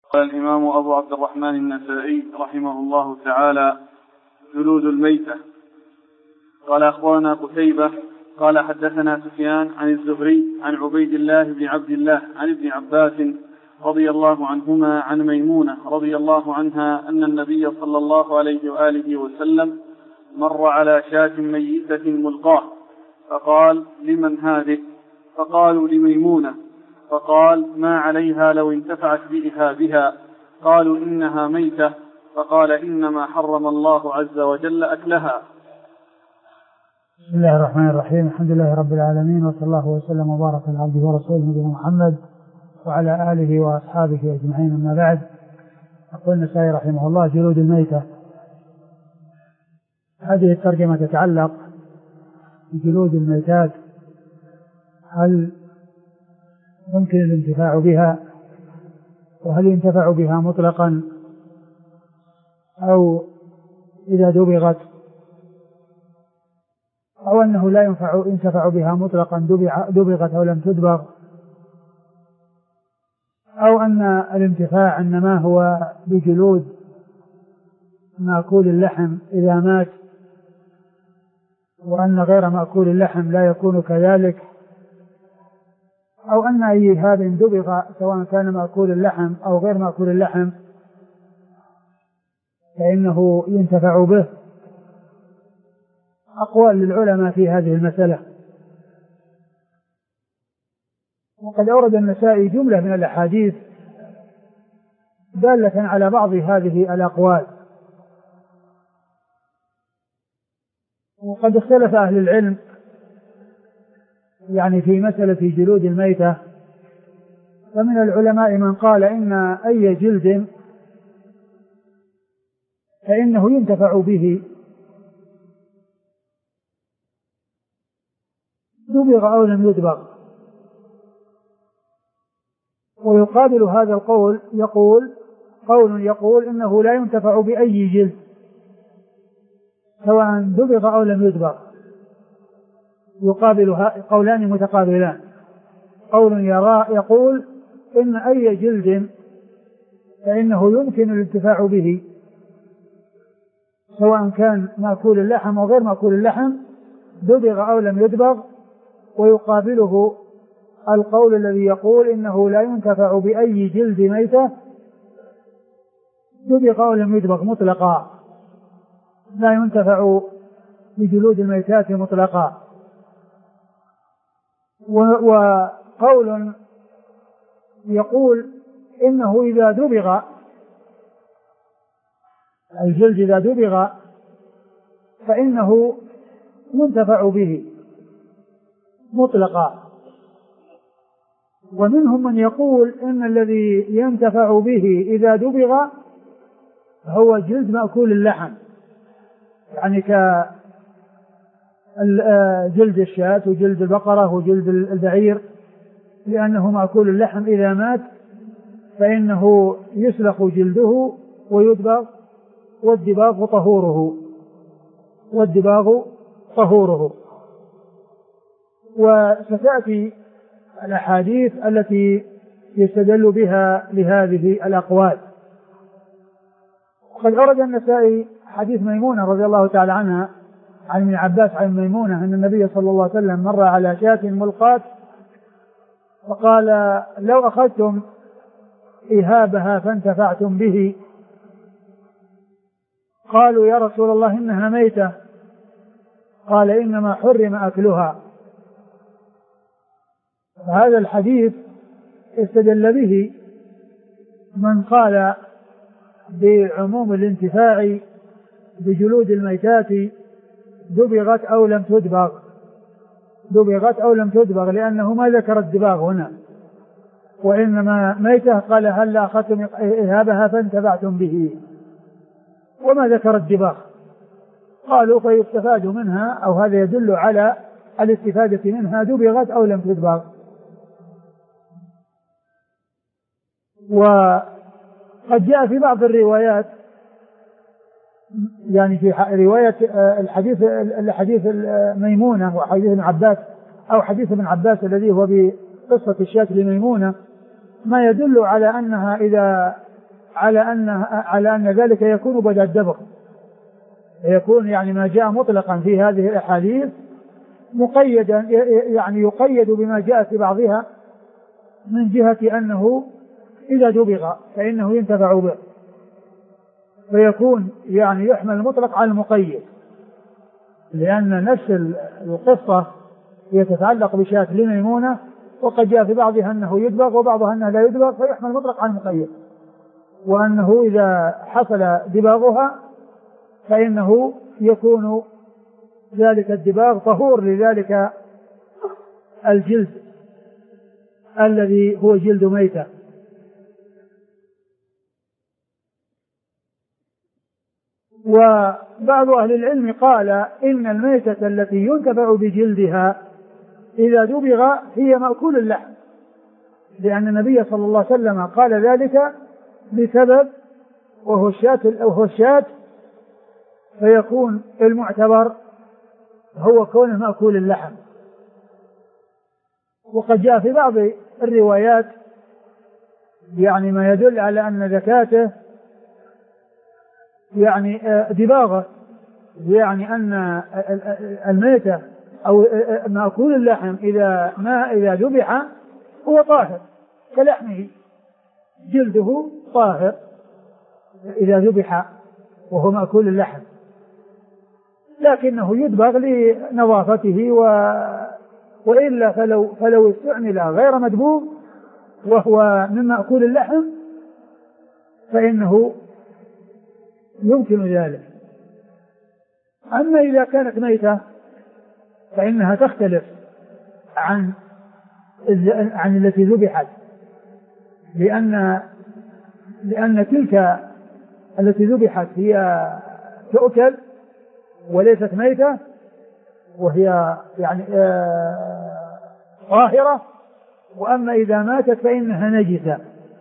قال الإمام أبو عبد الرحمن النسائي رحمه الله تعالى: جلود الميتة. قال أخبرنا قتيبة قال حدثنا سفيان عن الزهري عن عبيد الله بن عبد الله عن ابن عباس رضي الله عنهما عن ميمونة رضي الله عنها أن النبي صلى الله عليه وآله وسلم مر على شاة ميتة ملقاة فقال: لمن هذه؟ فقالوا: لميمونة. فقال: ما عليها لو انتفعت بإهابها؟ قالوا: إنها ميتة. فقال: إنما حرم الله عز وجل أكلها. بسم الله الرحمن الرحيم. الحمد لله رب العالمين، وصلى الله وسلم وبارك على عبده ورسوله نبينا محمد وعلى آله وأصحابه أجمعين، أما بعد. يقول النسائي رحمه الله: جلود الميتة. هذه الترجمة تتعلق بجلود الميتات، هل يمكن الانتفاع بها، وهل ينتفع بها مطلقا، أو إذا دبغت، أو أنه لا ينتفع بها مطلقا دبغت أو لم تدبغ، أو أن الانتفاع إنما هو بجلود مأكول اللحم إذا مات، وأن غير مأكول اللحم لا يكون كذلك، أو أن أي هذا دبغ سواء كان مأكول اللحم أو غير مأكول اللحم فإنه ينتفع به. أقوال للعلماء في هذه المسألة. وقد أورد النسائي جملة من الأحاديث دالة على بعض هذه الأقوال، وقد اختلف أهل العلم يعني في مسألة جلود الميتة. فمن العلماء من قال إن أي جلد فإنه ينتفع به دبغ أو لم يدبغ، ويقابل هذا القول قول يقول إنه لا ينتفع بأي جلد سواء دبغ أو لم يدبغ. يقابل قولان متقابلان: قول يقول إن أي جلد فإنه يمكن الانتفاع به سواء كان مأكول اللحم أو غير مأكول اللحم دبغ أو لم يدبغ. ويقابله القول الذي يقول إنه لا ينتفع بأي جلد ميتة دبغ أو لم يدبغ مطلقا، لا ينتفع بجلود الميتات مطلقا. وقول يقول إنه إذا دبغ الجلد إذا دبغ فإنه ينتفع به مطلقا. ومنهم من يقول إن الذي ينتفع به إذا دبغ هو جلد مأكول اللحم، يعني كجلد الشاة وجلد البقرة وجلد البعير، لأنه مأكول اللحم إذا مات فإنه يسلخ جلده ويدبغ، والدباغ طهوره. وستأتي الأحاديث التي يستدل بها لهذه الأقوال. وقد أورد النسائي حديث ميمونة رضي الله تعالى عنها عن ابن عباس عن ميمونة أن النبي صلى الله عليه وسلم مر على شاة ملقاة فقال: لو أخذتم إهابها فانتفعتم به. قالوا: يا رسول الله إنها ميتة. قال: إنما حرم أكلها. هذا الحديث استدل به من قال بعموم الانتفاع بجلود الميتات دبغت أو لم تدبغ، لأنه ما ذكر الدباغ هنا، وإنما ميتة قال: هل أخذتم إهابها فانتفعتم به، وما ذكر الدباغ. قالوا: فيستفاد منها، أو هذا يدل على الاستفادة منها دبغت أو لم تدبغ. وقد جاء في بعض الروايات، يعني في رواية الحديث ميمونة وحديث ابن عباس، أو حديث ابن عباس الذي هو بقصة الشاة لميمونة، ما يدل على أنها إذا على أن ذلك يكون بدل الدبغ، يكون يعني ما جاء مطلقا في هذه الأحاديث مقيدا، يعني يقيد بما جاء في بعضها من جهة أنه إذا دبغ فإنه ينتفع به، فيكون يعني يحمل المطلق على المقيد، لأن نفس القصة هي تتعلق بشاة لميمونة، وقد جاء في بعضها أنه يدبغ وبعضها أنه لا يدبغ، فيحمل المطلق على المقيد، وأنه إذا حصل دباغها فإنه يكون ذلك الدباغ طهور لذلك الجلد الذي هو جلد ميتة. وبعض أهل العلم قال إن الميتة التي ينتفع بجلدها إذا دبغ هي مأكول اللحم، لأن النبي صلى الله عليه وسلم قال ذلك بسبب وهو الشاة، فيكون المعتبر هو كونه مأكول اللحم. وقد جاء في بعض الروايات يعني ما يدل على أن زكاته يعني دباغه، يعني أن الميتة أو مأكول اللحم إذا ذبح هو طاهر كلحمه، جلده طاهر إذا ذبح وهو مأكول اللحم، لكنه يدبغ لنظافته، وإلا فلو استعمل غير مدبوغ وهو من مأكول اللحم فإنه يمكن ذلك. أما إذا كانت ميتة فإنها تختلف عن التي ذبحت، لأن تلك التي ذبحت هي تؤكل وليست ميتة، وهي يعني طاهرة، وأما إذا ماتت فإنها نجسة،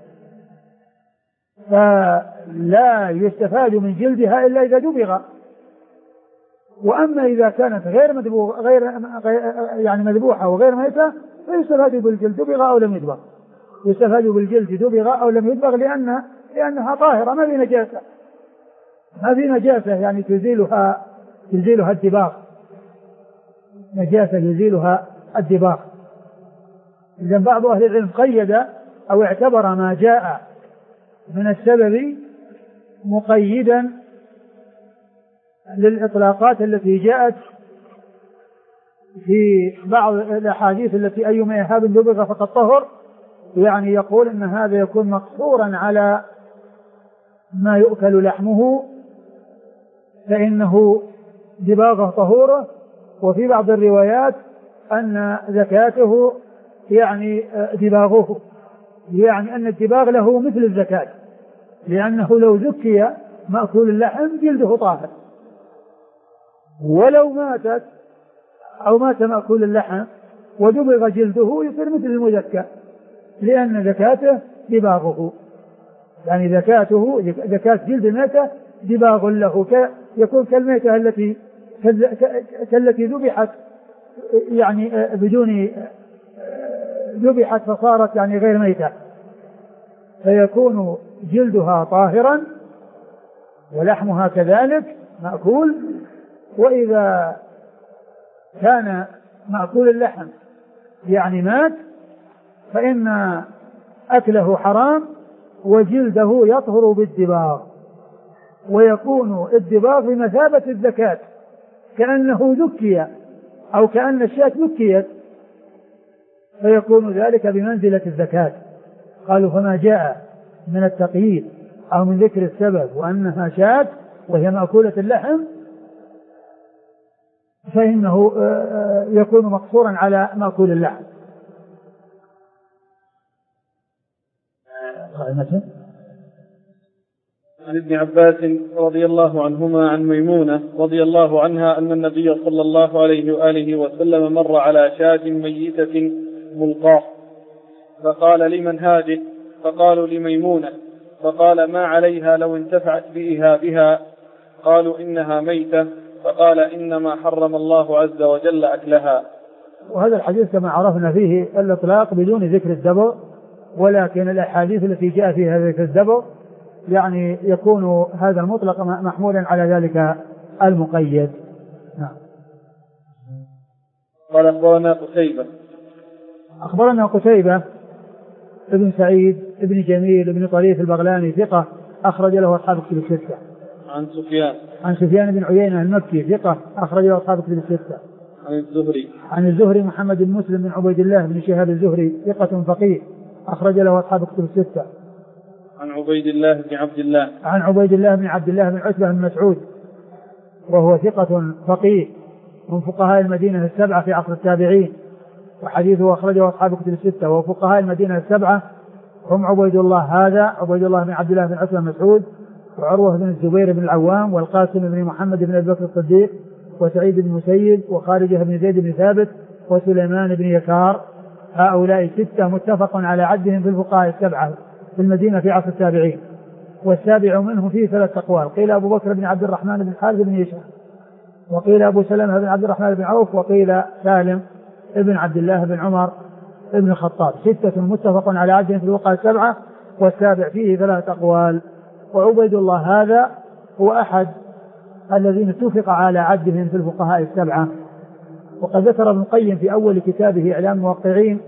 فلا يستفاد من جلدها إلا إذا دبغ. وأما إذا كانت غير مذبوحة يعني مذبوحة وغير ميتة فيستفاد بالجلد دبغ أو لم يدبغ، يستفاد بالجلد دبغ أو لم يدبغ لأنها طاهرة، ما في نجاسة يعني تزيلها الدباغ، نجاسة يزيلها الدباغ. إذن بعض أهل العلم قيد أو اعتبر ما جاء من السبب مقيدا للإطلاقات التي جاءت في بعض الأحاديث التي أيما إهاب دبغ فقد طهر، يعني يقول إن هذا يكون مقصورا على ما يؤكل لحمه فإنه دباغه طهوره. وفي بعض الروايات أن زكاته يعني دباغه، يعني أن الدباغ له مثل الزكاة، لأنه لو زكي مأكول اللحم جلده طاهر، ولو ماتت أو مات مأكول اللحم ودبغ جلده يصير مثل المزكى، لأن زكاته دباغه، يعني زكاة جلد الميتة دباغ له، يكون كالميتة التي ذبحت يعني بدون ذبحت فصارت يعني غير ميتة، فيكون جلدها طاهرا ولحمها كذلك مأكول. وإذا كان مأكول اللحم يعني مات فإن أكله حرام وجلده يطهر بالدباغ، ويكون الدباغ بمثابة الزكاة، كأنه ذكي أو كأن الشاة ذكيت، فيكون ذلك بمنزلة الزكاة. قالوا فما جاء من التقييد أو من ذكر السبب وأنها شاة وهي مأكولة اللحم فإنه يكون مقصورا على مأكول اللحم. عن ابن عباس رضي الله عنهما عن ميمونة رضي الله عنها أن النبي صلى الله عليه وآله وسلم مر على شاة ميتة ملقاة فقال لمن هذه؟ فقالوا لميمونة، فقال ما عليها لو انتفعت بإهابها؟ قالوا إنها ميتة، فقال إنما حرم الله عز وجل أكلها. وهذا الحديث كما عرفنا فيه الإطلاق بدون ذكر الدبر، ولكن الأحاديث التي جاء فيها ذكر الدبر يعني يكون هذا المطلق محمولا على ذلك المقيد. نعم. قال أخبرنا قتيبة. أخبرنا قتيبة ابن سعيد ابن جميل ابن طريف البغلاني ثقة أخرج له أصحاب كتب الستة. عن سفيان بن عيينة المكي ثقة أخرج له أصحاب كتب الستة. عن الزهري محمد بن مسلم بن عبيد الله بن شهاب الزهري ثقة فقيه أخرج له أصحاب كتب الستة. عن عبيد الله بن عبد الله بن عتبة بن مسعود وهو ثقة فقيه من فقهاء المدينة السبعة في عصر التابعين، وحديثه أخرجه أصحاب كتب الستة. وفقهاء المدينة السبعة هم عبيد الله بن عبد الله بن عتبة بن مسعود، وعروة بن الزبير بن العوام، والقاسم بن محمد بن أبي بكر الصديق، وسعيد بن مسيب، وخارجة بن زيد بن ثابت، وسليمان بن يسار. هؤلاء ستة متفق على عدهم في الفقهاء السبعة في المدينة في عصر التابعين. والسابع منهم فيه 3 أقوال، قيل أبو بكر بن عبد الرحمن بن الحارث بن هشام، وقيل أبو سلمة بن عبد الرحمن بن عوف، وقيل سالم ابن عبد الله بن عمر ابن الخطاب. 6 متفق على عدهم في الفقهاء السبعة، والسابع فيه 3 أقوال. وعبيد الله هذا هو أحد الذين اتفق على عدهم في الفقهاء السبعة. وقد ذكر ابن القيم في أول كتابه إعلام الموقعين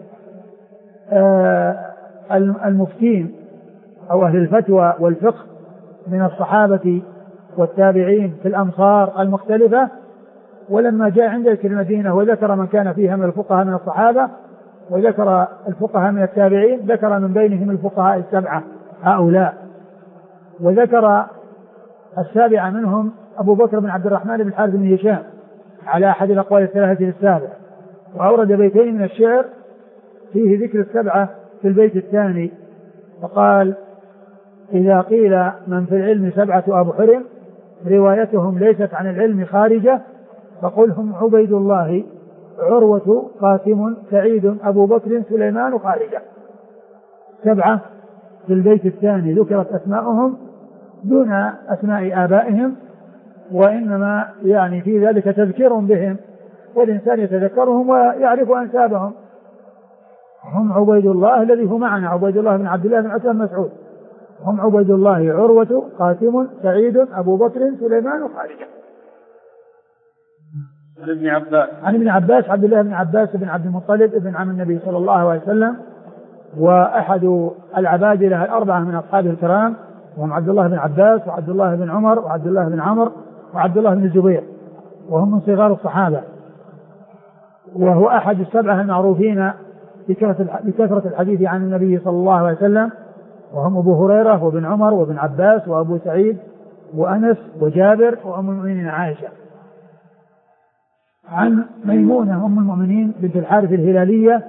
المفتين أو أهل الفتوى والفقه من الصحابة والتابعين في الأمصار المختلفة، ولما جاء عند ذكر المدينة وذكر من كان فيها من الفقهاء من الصحابة وذكر الفقهاء من التابعين، ذكر من بينهم الفقهاء السبعة هؤلاء، وذكر السابع منهم أبو بكر بن عبد الرحمن بن الحارث بن هشام على أحد الأقوال الثلاثة السابع. وأورد بيتين من الشعر فيه ذكر السبعة في البيت الثاني، فقال: إذا قيل من في العلم 7 أبحر روايتهم ليست عن العلم خارجة، فقل هم عبيد الله عروة قاسم سعيد أبو بكر سليمان خارجة. 7 في البيت الثاني ذكرت أسماؤهم دون أسماء آبائهم، وإنما يعني في ذلك تذكير بهم، والإنسان يتذكرهم ويعرف أنسابهم. هم عبيد الله الذي هو معنا، عبيد الله بن عبد الله بن عتبة بن مسعود. هم عبيد الله عروة قاسم سعيد أبو بكر سليمان خارجة. عن ابن عباس عبد الله بن عباس بن عبد المطلب ابن عم النبي صلى الله عليه وسلم، وأحد العبادلة 4 من أصحابه الكرام، وهم عبد الله بن عباس وعبد الله بن عمر وعبد الله بن عمرو وعبد الله بن الزبير، وهم من صغار الصحابة. وهو أحد السبعة المعروفين بكثرة الحديث عن النبي صلى الله عليه وسلم، وهم أبو هريرة وابن عمر وابن عباس وأبو سعيد وأنس وجابر وأم المؤمنين عائشة. عن ميمونة أم المؤمنين بنت الحارث الهلالية،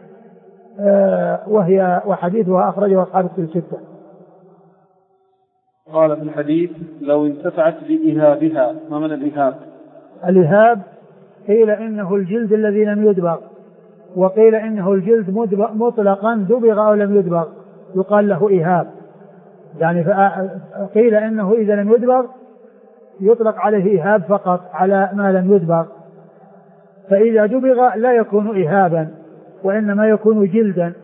وحديثها أخرجه أصحاب الكتب الستة. قال في الحديث: لو انتفعت بإهابها. ما من الإهاب؟ الإهاب قيل إنه الجلد الذي لم يدبغ، وقيل إنه الجلد مطلقا دبغ أو لم يدبغ يقال له إهاب. يعني قيل إنه إذا لم يدبغ يطلق عليه إهاب فقط على ما لم يدبغ، فإذا دبغ لا يكون إهابا وإنما يكون جلدا،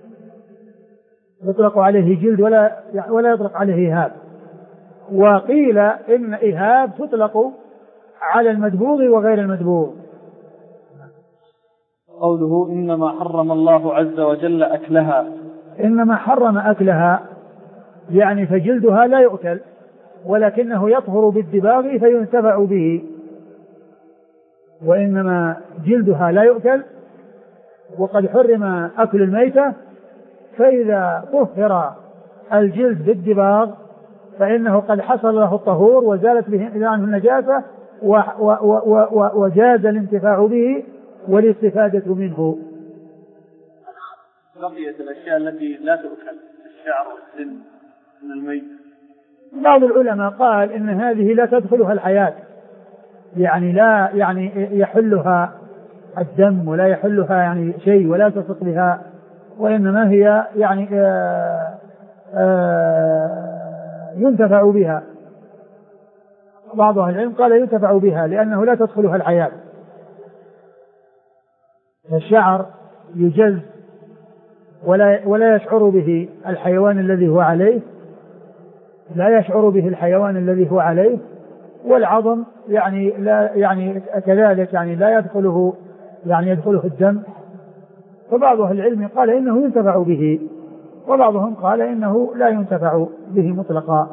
يطلق عليه جلد ولا يطلق عليه إهاب. وقيل إن إهاب تطلق على المدبوغ وغير المدبوغ. قوله: إنما حرم الله عز وجل أكلها. إنما حرم أكلها يعني فجلدها لا يؤكل، ولكنه يطهر بالدباغ فينتفع به، وإنما جلدها لا يؤكل. وقد حرم أكل الميتة، فإذا طهر الجلد بالدباغ فإنه قد حصل له الطهور وزالت به عنه النجاسة وجاز الانتفاع به والاستفادة منه. بقيت الأشياء التي لا تؤكل، الشعر والسن من الميت. بعض العلماء قال إن هذه لا تدخلها الحياة، يعني لا يحلها الدم ولا يحلها يعني شيء ولا تثق بها، وإنما هي يعني ينتفع بها. بعض أهل العلم قال ينتفع بها لأنه لا تدخلها الحياة. الشعر يجز ولا يشعر به الحيوان الذي هو عليه، لا يشعر به الحيوان الذي هو عليه، والعظم يعني لا يعني كذلك يعني لا يدخله يعني يدخله الدم. فبعض أهل العلم قال إنه ينتفع به، وبعضهم قال إنه لا ينتفع به مطلقا.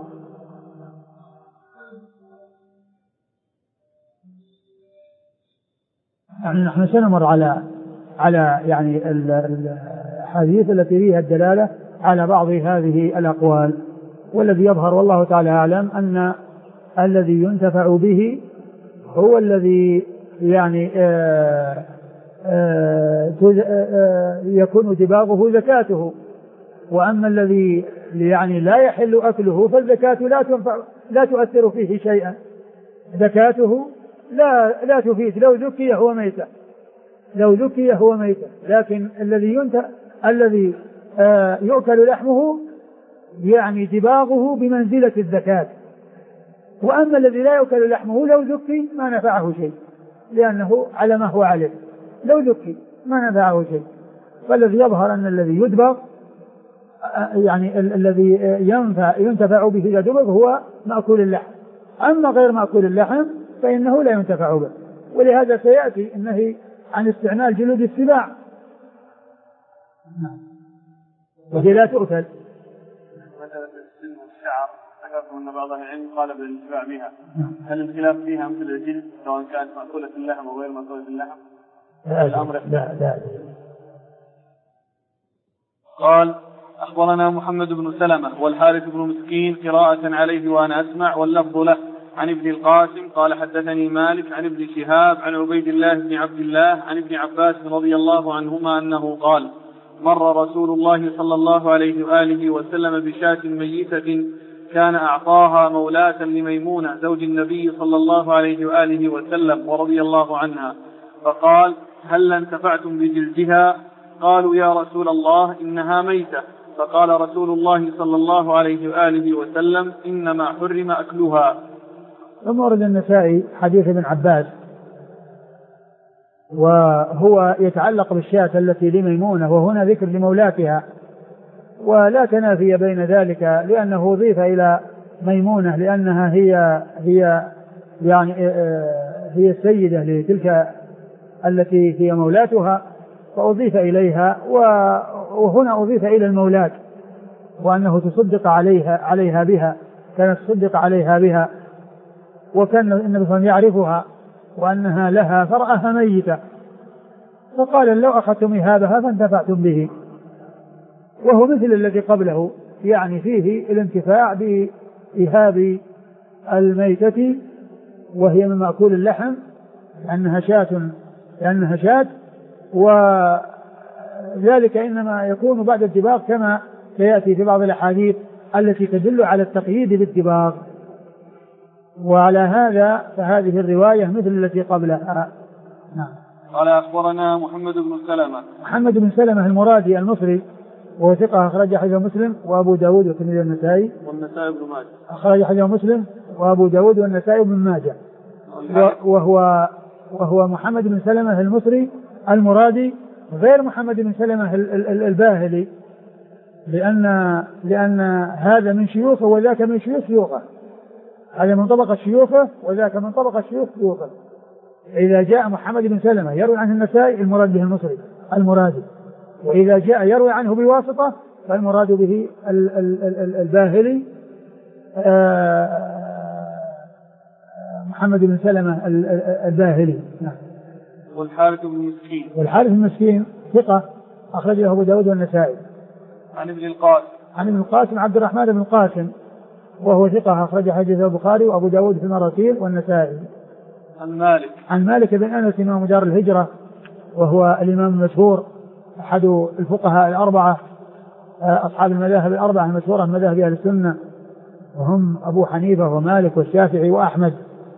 يعني نحن سنمر على يعني الحديث التي فيها الدلالة على بعض هذه الأقوال، والذي يظهر والله تعالى أعلم أن الذي ينتفع به هو الذي يعني يكون دباغه زكاته، وأما الذي يعني لا يحل أكله فالزكاة لا تؤثر فيه شيئا، زكاته لا تفيد لو ذكي هو ميتة، لكن الذي يؤكل لحمه يعني دباغه بمنزلة الزكاة، وأما الذي لا يؤكل لحمه لو ذكي ما نفعه شيء، لأنه على ما هو عليه، لو ذكي ما نفعه شيء. فالذي يظهر أن الذي يدبغ يعني الذي ينتفع به إذا دبغ هو مأكول اللحم، أما غير مأكول اللحم فإنه لا ينتفع به. ولهذا سيأتي النهي عن استعمال جلود السباع وهي لا تؤكل. ذكرتم أن بعض أهل العلم قال بالانتفاع بها، هل الخلاف فيها مثل الجلد سواء كانت مأكولة اللحم أو غير مأكولة اللحم؟ لا. قال أخبرنا محمد بن سلمة والحارث بن مسكين قراءة عليه وأنا أسمع واللفظ له عن ابن القاسم قال حدثني مالك عن ابن شهاب عن عبيد الله بن عبد الله عن ابن عباس رضي الله عنهما أنه قال مر رسول الله صلى الله عليه وآله وسلم بشاة ميتة كان أعطاها مولاة لميمونة زوج النبي صلى الله عليه وآله وسلم ورضي الله عنها، فقال هل انتفعتم بجلدها؟ قالوا يا رسول الله إنها ميتة، فقال رسول الله صلى الله عليه وآله وسلم إنما حرم أكلها. ثم ورد النسائي حديث ابن عباس، وهو يتعلق بالشاة التي لميمونة، وهنا ذكر لمولاتها، ولا تنافي بين ذلك لأنه أضيف إلى ميمونة لأنها هي يعني هي السيدة لتلك التي هي مولاتها، فأضيف إليها، وهنا أضيف إلى المولات، وأنه تصدق عليها بها، كانت تصدق عليها بها، وكان النبي صلى الله عليه وسلم يعرفها وأنها لها فرأها ميتة، فقال لو أخذتم إهابها فانتفعتم به. وهو مثل الذي قبله، يعني فيه الانتفاع بإهاب الميتة وهي من مأكول اللحم لأنها شاة، وذلك إنما يكون بعد الدباغ كما سيأتي في بعض الأحاديث التي تدل على التقييد بالدباغ. وعلى هذا فهذه الرواية مثل التي قبلها. نعم. قال أخبرنا محمد بن سلمة المرادي المصري، وهو ثقة أخرج حديث مسلم وأبو داود والترمذي والنسائي بن ماجه، أخرج حديث مسلم وأبو داود والنسائي بن ماجه. وهو محمد بن سلمة المصري المرادي غير محمد بن سلمة الباهلي، لأن هذا من شيوخه وذاك من شيوخه، هذا من طبقة شيوخه وذاك من طبقة شيوخه. إذا جاء محمد بن سلمة يروي عنه النسائي المراد به المصري المرادي، وإذا جاء يروي عنه بواسطة فالمراد به الباهلي محمد بن سلمة الباهلي. نعم. والحارث بن مسكين ثقة أخرج له أبو داود والنسائي. عن ابن القاسم عبد الرحمن بن القاسم، وهو ثقة أخرج حديث البخاري وأبو داود في المراسيل والنسائي. عن مالك بن أنس إمام دار الهجرة، وهو الإمام المشهور أحد الفقهاء الأربعة أصحاب المذاهب الأربعة المشهورة من مذاهب أهل السنة، وهم أبو حنيفة ومالك والشافعي وأحمد.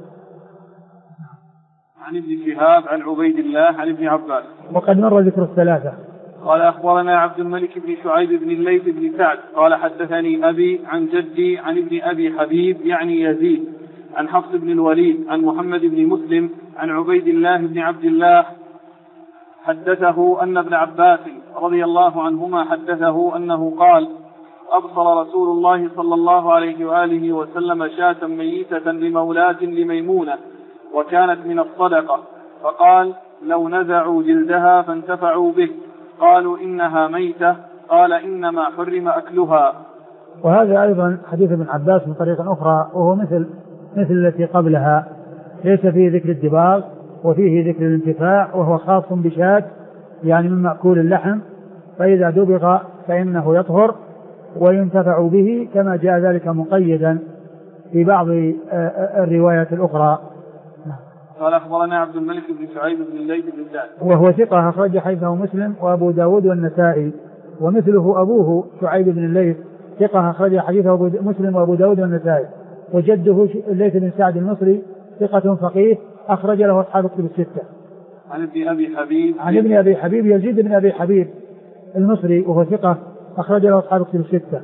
عن ابن شهاب عن عبيد الله عن ابن عباس، وقد مر ذكر الثلاثة. قال أخبرنا عبد الملك بن شعيب بن الليث بن سعد قال حدثني أبي عن جدي عن ابن أبي حبيب يعني يزيد عن حفص بن الوليد عن محمد بن مسلم عن عبيد الله بن عبد الله حدثه أن ابن عباس رضي الله عنهما حدثه أنه قال أبصر رسول الله صلى الله عليه وآله وسلم شاة ميتة لمولاة لميمونة وكانت من الصدقة، فقال لو نزعوا جلدها فانتفعوا به، قالوا إنها ميتة، قال إنما حرم أكلها. وهذا أيضا حديث ابن عباس من طريق أخرى، وهو مثل التي قبلها، ليس فيه ذكر الدباغ وفيه ذكر الانتفاع، وهو خاص بشاة يعني من مأكول اللحم، فإذا دبغ فإنه يطهر وينتفع به، كما جاء ذلك مقيدا في بعض الروايات الأخرى. قال أخبرنا عبد الملك بن شعيب بن الليث بن سعد وهو ثقة أخرج حديثه مسلم وأبو داود والنسائي، ومثله أبوه شعيب بن الليث ثقة أخرج حديثه مسلم وأبو داود والنسائي، وجده الليث بن سعد المصري ثقة فقيه أخرج له أصحاب الكتب الستة. عن ابن أبي حبيب يزيد بن أبي حبيب المصري وهو ثقة أخرج له أصحاب الكتب الستة.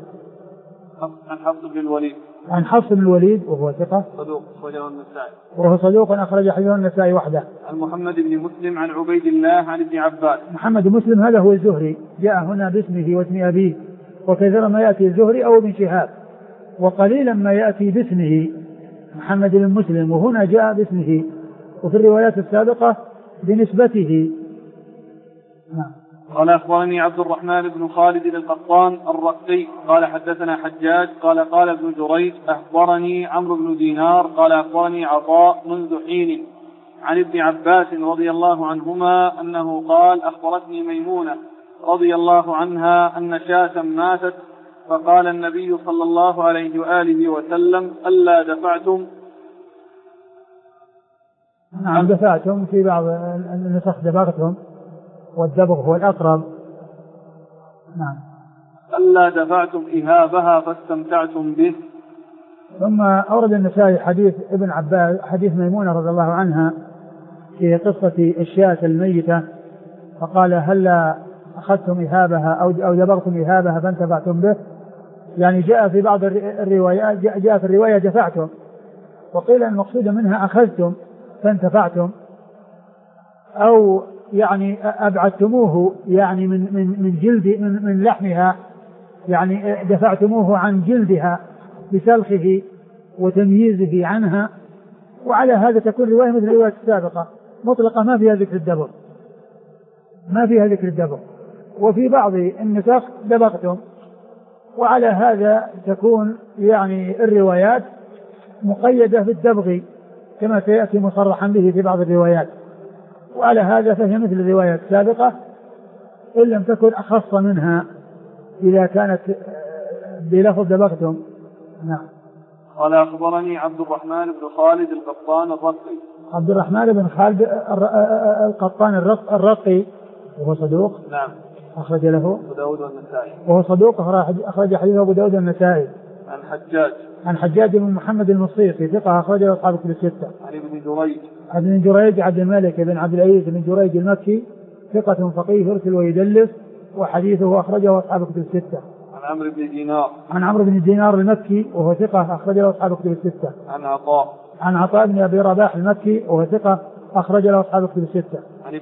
عن حفص بن الوليد وهو ثقة صدوق أخرجه النسائي، وهو صدوق أخرج حديثه النسائي وحده. عن محمد بن مسلم عن عبيد الله عن ابن عباس. محمد بن مسلم هذا هو الزهري، جاء هنا باسمه واسم أبيه، وكثيرا ما يأتي الزهري أو ابن شهاب، وقليلا ما يأتي باسمه محمد بن مسلم، وهنا جاء باسمه، وفي الروايات السابقة بنسبته. قال أخبرني عبد الرحمن بن خالد القطان الرقي قال حدثنا حجاج قال ابن جريج أخبرني عمرو بن دينار قال أخبرني عطاء منذ حين عن ابن عباس رضي الله عنهما أنه قال أخبرتني ميمونة رضي الله عنها أن شاة ماتت، فقال النبي صلى الله عليه وآله وسلم ألا دفعتم. نعم دفعتم، في بعض النسخ دبغتم، والدبغ هو الأقرب. نعم. ألا دفعتم إهابها فاستمتعتم به. ثم أورد النسائي حديث ابن عباس حديث ميمونة رضي الله عنها في قصة الشاة الميتة، فقال هلا أخذتم إهابها أو دبغتم إهابها فانتفعتم به، يعني جاء في بعض الروايات جاء في الرواية دفعتم، وقيل المقصود منها أخذتم فانتفعتم، أو يعني أبعدتموه يعني من جلد من لحمها، يعني دفعتموه عن جلدها بسلخه وتمييزه عنها، وعلى هذا تكون رواية مثل الرواية السابقة مطلقة ما فيها ذكر الدبغ، وفي بعض النسخ دبغتم، وعلى هذا تكون يعني الروايات مقيدة بالدبغ كما سيأتي مصرحا به في بعض الروايات، وعلى هذا فهي مثل الرواية السابقة إن لم تكن أخص منها إذا كانت بلفظ دبغتم. نعم. قال أخبرني عبد الرحمن بن خالد القطان الرقي. عبد الرحمن بن خالد القطان الرقي وهو صدوق. نعم. أخرج له أبو داود والنسائي. وهو صدوق أخرج حديثه أبو داود والنسائي. عن حجاج بن محمد المصيصي ثقة أخرج له أصحاب الكتب الستة. عن ابن جريج عبد الملك بن عبد العزيز بن جريج المكي ثقة فقيه يرسل ويدلس، وحديثه أخرجه أصحاب الكتب الستة. عن عمرو بن دينار المكي وهو ثقة أخرج له أصحاب الكتب الستة. عن عطاء بن أبي رباح المكي وهو ثقة أخرج له أصحاب الكتب الستة.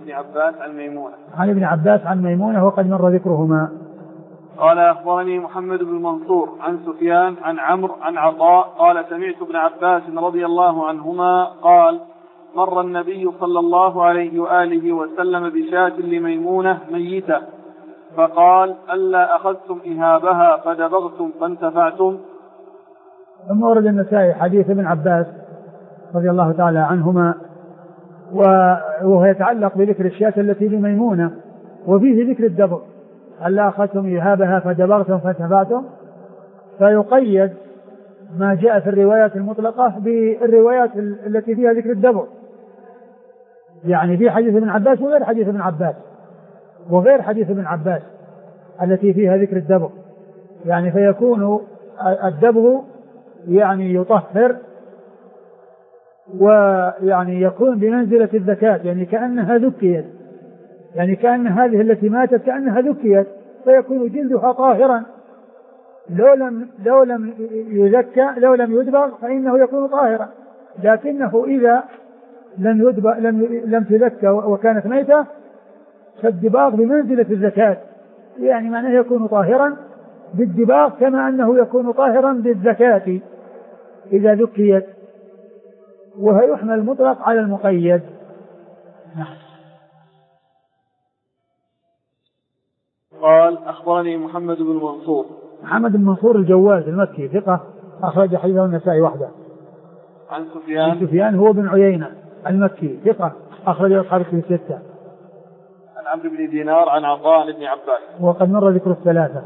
عن ابن عباس عن ميمونة وقد مر ذكرهما. قال أخبرني محمد بن منصور عن سفيان عن عمرو عن عطاء قال سمعت ابن عباس رضي الله عنهما قال مر النبي صلى الله عليه وآله وسلم بشاة لميمونة ميتة، فقال ألا أخذتم إهابها فدبغتم فانتفعتم. ثم ورد النسائي حديث ابن عباس رضي الله تعالى عنهما، وهو يتعلق بذكر الشاة التي لميمونة، وفيه ذكر الدبغ، ألا أخذتم إهابها فدبغتم فانتفعتم، فيقيد ما جاء في الروايات المطلقة بالروايات التي فيها ذكر الدبغ، يعني في حديث ابن عباس وغير حديث ابن عباس التي فيها ذكر الدبغ، يعني فيكون الدبغ يعني يطهر، ويعني يكون بمنزلة الزكاة، يعني كأنها ذكيت، يعني كأن هذه التي ماتت كأنها ذكيت، فيكون جلدها طاهرا، لو لم يزكى لو لم يدبغ فإنه يكون طاهرا، لكنه إذا لم تزكى وكانت ميتة فالدباغ بمنزلة الزكاة، يعني معناه يكون طاهرا بالدباغ كما أنه يكون طاهرا بالزكاة إذا ذكيت، ويحمل المطلق على المقيد. قال أخبرني محمد بن منصور. محمد بن منصور الجواز المكي ثقة أخرج حديثه النسائي وحده. عن سفيان هو بن عيينة المكي ثقة أخرج أصحاب الكتب الستة. عن عمرو بن دينار عن عطاء بن عباس وقد مر ذكر الثلاثة.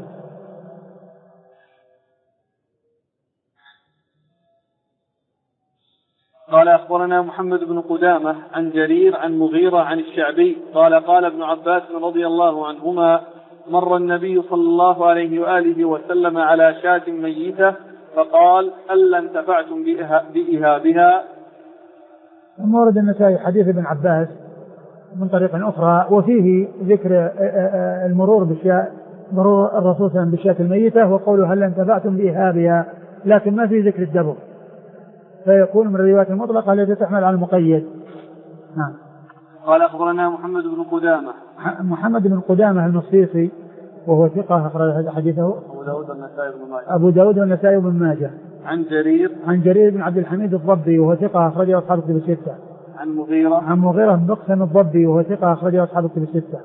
قال أخبرنا محمد بن قدامة عن جرير عن مغيرة عن الشعبي قال قال ابن عباس رضي الله عنهما مر النبي صلى الله عليه وآله وسلم على شاة ميتة فقال هل انتفعتم بإهابها. ثم ورد النسائي حديث ابن عباس من طريق أخرى وفيه ذكر المرور مرور الرسول صلى الله عليه وسلم بالشاة الميتة وقوله هل انتفعتم بإهابها، لكن ما في ذكر الدبر، فيكون من الروايات المطلقة التي تحمل على المقيد. نعم. قال أخبرنا محمد بن قدامة. محمد بن قدامة المصيصي وهو ثقة أخرج حديثه أبو داود والنسائي بن ماجه. عن جرير بن عبد الحميد الضبي وهو ثقة أخرجه أصحاب الكتب الستة. عن مغيرة بن مقسم الضبي وهو ثقة أخرجه أصحاب الكتب الستة.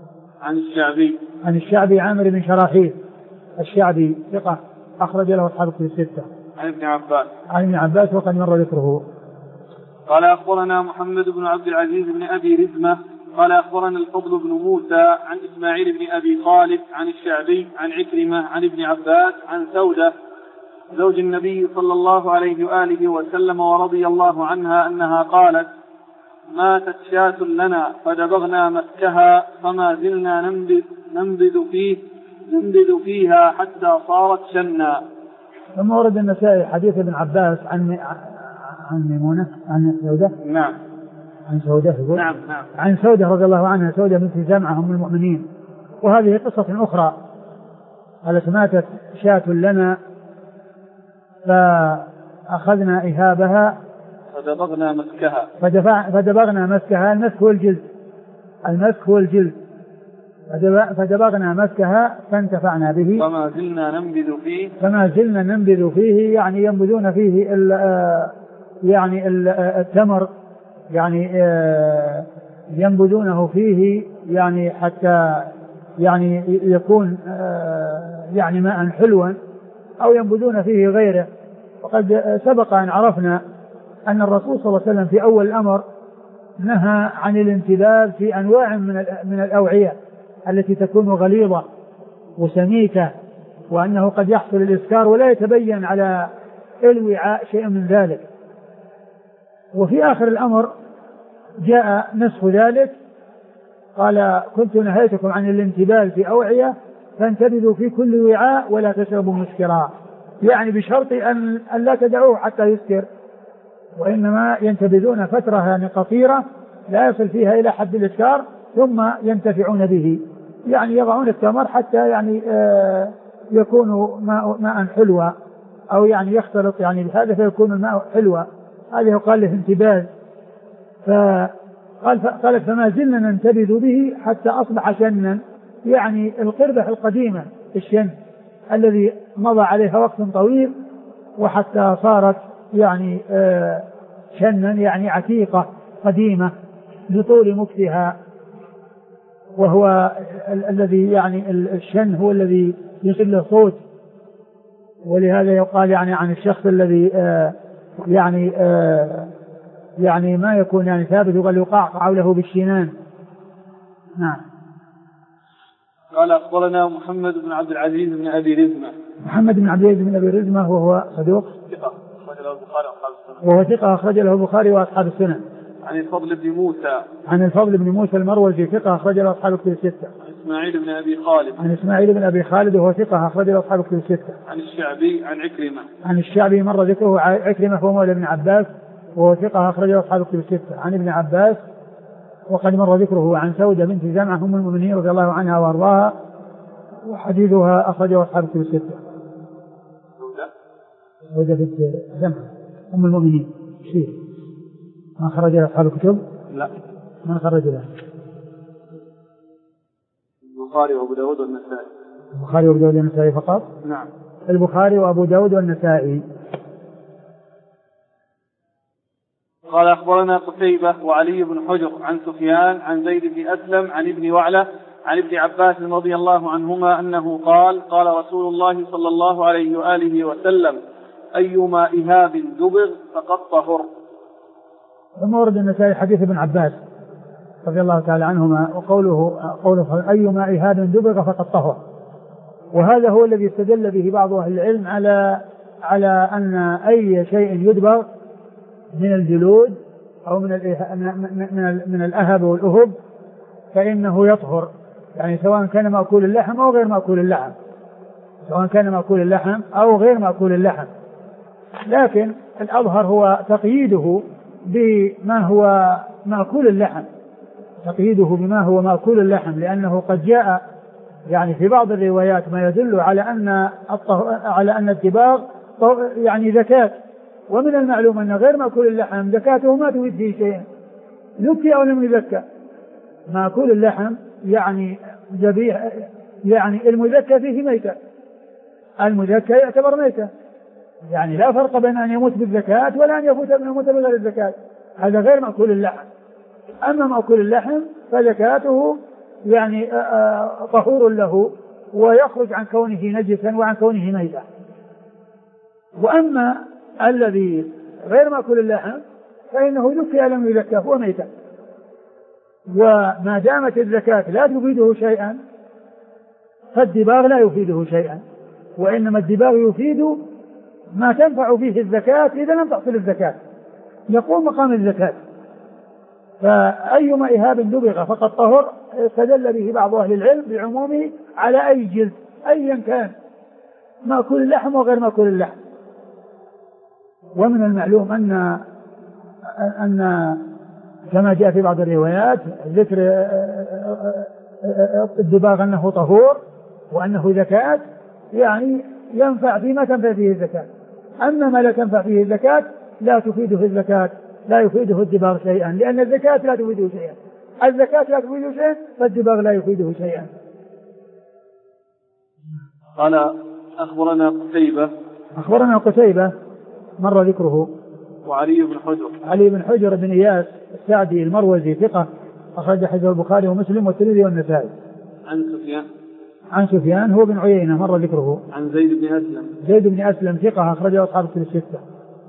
عن الشعبي عامر بن شراحيل الشعبي ثقة أخرج له أصحاب الكتب الستة. عن ابن عباس وقد مر ذكره. قال أخبرنا محمد بن عبد العزيز بن أبي رزمة قال أخبرنا الفضل بن موسى عن إسماعيل بن أبي خالد عن الشعبي عن عكرمة عن ابن عباس عن سودة زوج النبي صلى الله عليه وآله وسلم ورضي الله عنها أنها قالت ماتت شاة لنا فدبغنا مسكها فما زلنا ننبذ فيها حتى صارت شنا. ثم ورد النسائي حديث ابن عباس عن ميمونة عن سودة. نعم. عن سودة. نعم. عن سودة رضي الله عنها سودة بنت زمعة أم المؤمنين. وهذه قصة أخرى قالت ماتت شاة لنا فأخذنا إهابها فدبغنا مسكها. المسك والجلد فدبغنا مسكها فانتفعنا به فما زلنا ننبذ فيه يعني ينبذون فيه التمر يعني ينبذونه فيه يعني حتى يعني يكون يعني ماء حلوا أو ينبذون فيه غيره. وقد سبق أن عرفنا أن الرسول صلى الله عليه وسلم في أول الأمر نهى عن الانتباه في أنواع من الأوعية التي تكون غليظة وسميكة، وأنه قد يحصل الإسكار ولا يتبين على الوعاء شيء من ذلك. وفي آخر الأمر جاء نسخ ذلك قال كنت نهيتكم عن الانتباه في أوعية فانتبذوا في كل وعاء ولا تشربوا مسكرا، يعني بشرط أن لا تدعوه حتى يسكر، وإنما ينتبذون فترة يعني قصيرة لا يصل فيها إلى حد الإسكار ثم ينتفعون به، يعني يضعون التمر حتى يعني يكون ماء حلوة أو يعني يختلط يعني بهذا فيكون الماء حلوة. هذا يقال له انتباذ. قالت فما زلنا ننتبذ به حتى أصبح شنا، يعني القربة القديمة الشن الذي مضى عليها وقت طويل وحتى صارت يعني شنا يعني عتيقة قديمة لطول مكثها. وهو الذي يعني الشن هو الذي يصل له صوت، ولهذا يقال يعني عن الشخص الذي يعني ما يكون يعني ثابت وقال يقعقع له بالشنان. نعم. قال أخبرنا محمد بن عبد العزيز بن أبي رزمة. محمد بن عبد العزيز بن أبي رزمة وهو صدوق ثقة أخرج له البخاري وأصحاب السنن. وهو ثقة أخرج له البخاري وأصحاب السنن. عن الفضل بن موسى. عن الفضل بن موسى المروزي ثقة أخرج له أصحاب الكتب الستة. عن إسماعيل بن أبي خالد. عن إسماعيل بن أبي خالد وهو ثقة أخرج له أصحاب الكتب الستة. عن الشعبي عن عكرمة. عن الشعبي مر ذكره عكرمة هو مولى ابن عباس وهو ثقة أخرج له أصحاب الكتب الستة. عن ابن عباس وقد مر ذكره. عن سودة بنت زمعة أم المؤمنين رضي الله عنها وأرضاها وحديثها أخرجه أصحاب الكتب الستة. سودة بنت زمعة أم المؤمنين شيء ما خرج له أصحاب الكتب؟ لا ما خرج له البخاري وأبو داود والنسائي. البخاري وأبو داود والنسائي فقط؟ نعم. البخاري وأبو داود والنسائي. قال أخبرنا قتيبة وعلي بن حجر عن سفيان عن زيد بن أسلم عن ابن وعلة عن ابن عباس رضي الله عنهما أنه قال قال رسول الله صلى الله عليه وآله وسلم أيما إهاب دبغ فقد طهر. ثم ورد النسائي حديث ابن عباس رضي الله تعالى عنهما وقوله أيما إهاب دبغ فقد طهر، وهذا هو الذي استدل به بعض أهل العلم على أن أي شيء يدبغ من الجلود أو من الأهب والأهب فإنه يطهر، يعني سواء كان مأكول اللحم أو غير مأكول اللحم، سواء كان مأكول اللحم أو غير مأكول اللحم. لكن الأظهر هو تقييده بما هو مأكول اللحم، تقييده بما هو مأكول اللحم، لأنه قد جاء يعني في بعض الروايات ما يدل على أن الدباغ يعني زكاة، ومن المعلوم أن غير مأكول اللحم زكاته ما تفيد فيه شيء، يزكي أو لم يزكى. مأكول اللحم يعني ذبيح، يعني المزكى فيه ميتة، المزكى يعتبر ميتة، يعني لا فرق بين أن يموت بالزكاة ولا أن يموت بغير الزكاة، هذا غير مأكول اللحم. أما مأكول اللحم فزكاته يعني طهور له ويخرج عن كونه نجسا وعن كونه ميتا. وأما الذي غير مأكول اللحم فإنه يزكى لم يزكى هو ميتا، وما دامت الزكاة لا تفيده شيئا فالدباغ لا يفيده شيئا، وإنما الدباغ يفيد ما تنفع فيه الزكاة إذا لم تحصل الزكاة، يقوم مقام الزكاة. فأيما إهاب دبغ فقد طهر استدل به بعض أهل العلم بعمومه على أي جلد أيا كان، مأكول اللحم وغير مأكول اللحم. ومن المعلوم أن كما جاء في بعض الروايات ذكر الدباغ أنه طهور وأنه زكاة، يعني ينفع فيما تنفع فيه الزكاة. أما ما لا تنفع فيه الزكاة لا تفيده الزكاة، لا يفيده الدباغ شيئا، لأن الزكاة لا تفيده شيئا، الزكاة لا تفيده شيئا فالدباغ لا يفيده شيئا. قال أخبرنا قتيبة مر ذكره، وعلي بن حجر بن إياس السعدي المروزي ثقة أخرج حديثه البخاري ومسلم والترمذي والنسائي. عن سفيان هو بن عيينة مر ذكره. عن زيد بن أسلم ثقة أخرجه أصحاب الكتب الستة.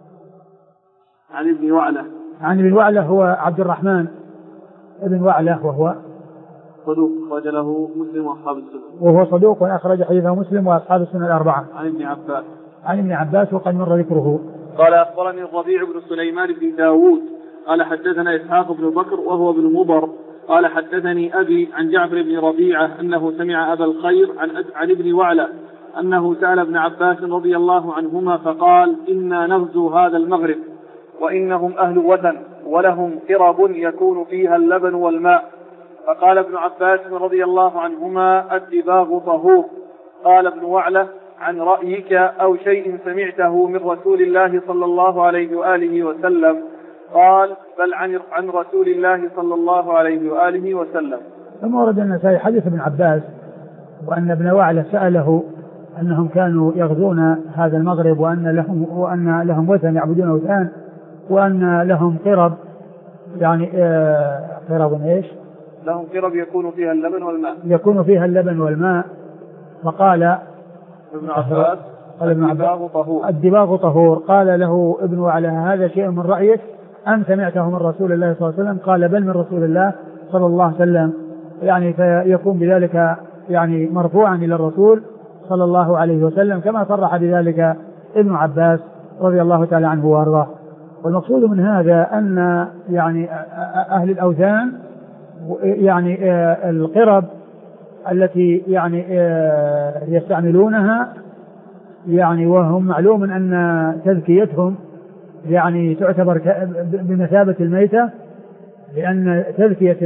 عن ابن وعلة هو عبد الرحمن ابن وعلة وهو صدوق أخرج له مسلم وأصحاب السنن، وهو صدوق وأخرج حديثه مسلم وأصحاب السنن الأربعة. عن ابن عباس وقد مر ذكره. قال أخبرني الربيع بن سليمان بن داود قال حدثنا إسحاق بن بكر وهو بن مضر قال حدثني أبي عن جعفر بن ربيعة أنه سمع أبا الخير عن ابن وعلة أنه سأل ابن عباس رضي الله عنهما فقال إنا نغزو هذا المغرب وإنهم أهل وثن ولهم قرب يكون فيها اللبن والماء. فقال ابن عباس رضي الله عنهما الدباغ طهور. قال ابن وعلة عن رأيك أو شيء سمعته من رسول الله صلى الله عليه وآله وسلم؟ قال بل عن رسول الله صلى الله عليه وآله وسلم. ثم ورد النسائي حديث ابن عباس وأن ابن وعلة سأله أنهم كانوا يغزون هذا المغرب وأن لهم وثن يعبدون أوثان وأن لهم قرب، يعني قرب إيش؟ لهم قرب يكون فيها اللبن والماء. فقال ابن عباس الدباغ طهور. قال له ابن وعلى هذا شيء من رأيك أم سمعته من رسول الله صلى الله عليه وسلم؟ قال بل من رسول الله صلى الله عليه وسلم، يعني فيكون بذلك يعني مرفوعا إلى الرسول صلى الله عليه وسلم كما صرح بذلك ابن عباس رضي الله تعالى عنه وارضاه. والمقصود من هذا أن يعني أهل الأوثان يعني القرب التي يعني يستعملونها، يعني وهم معلوم أن تزكيتهم يعني تعتبر بمثابة الميتة، لأن تزكية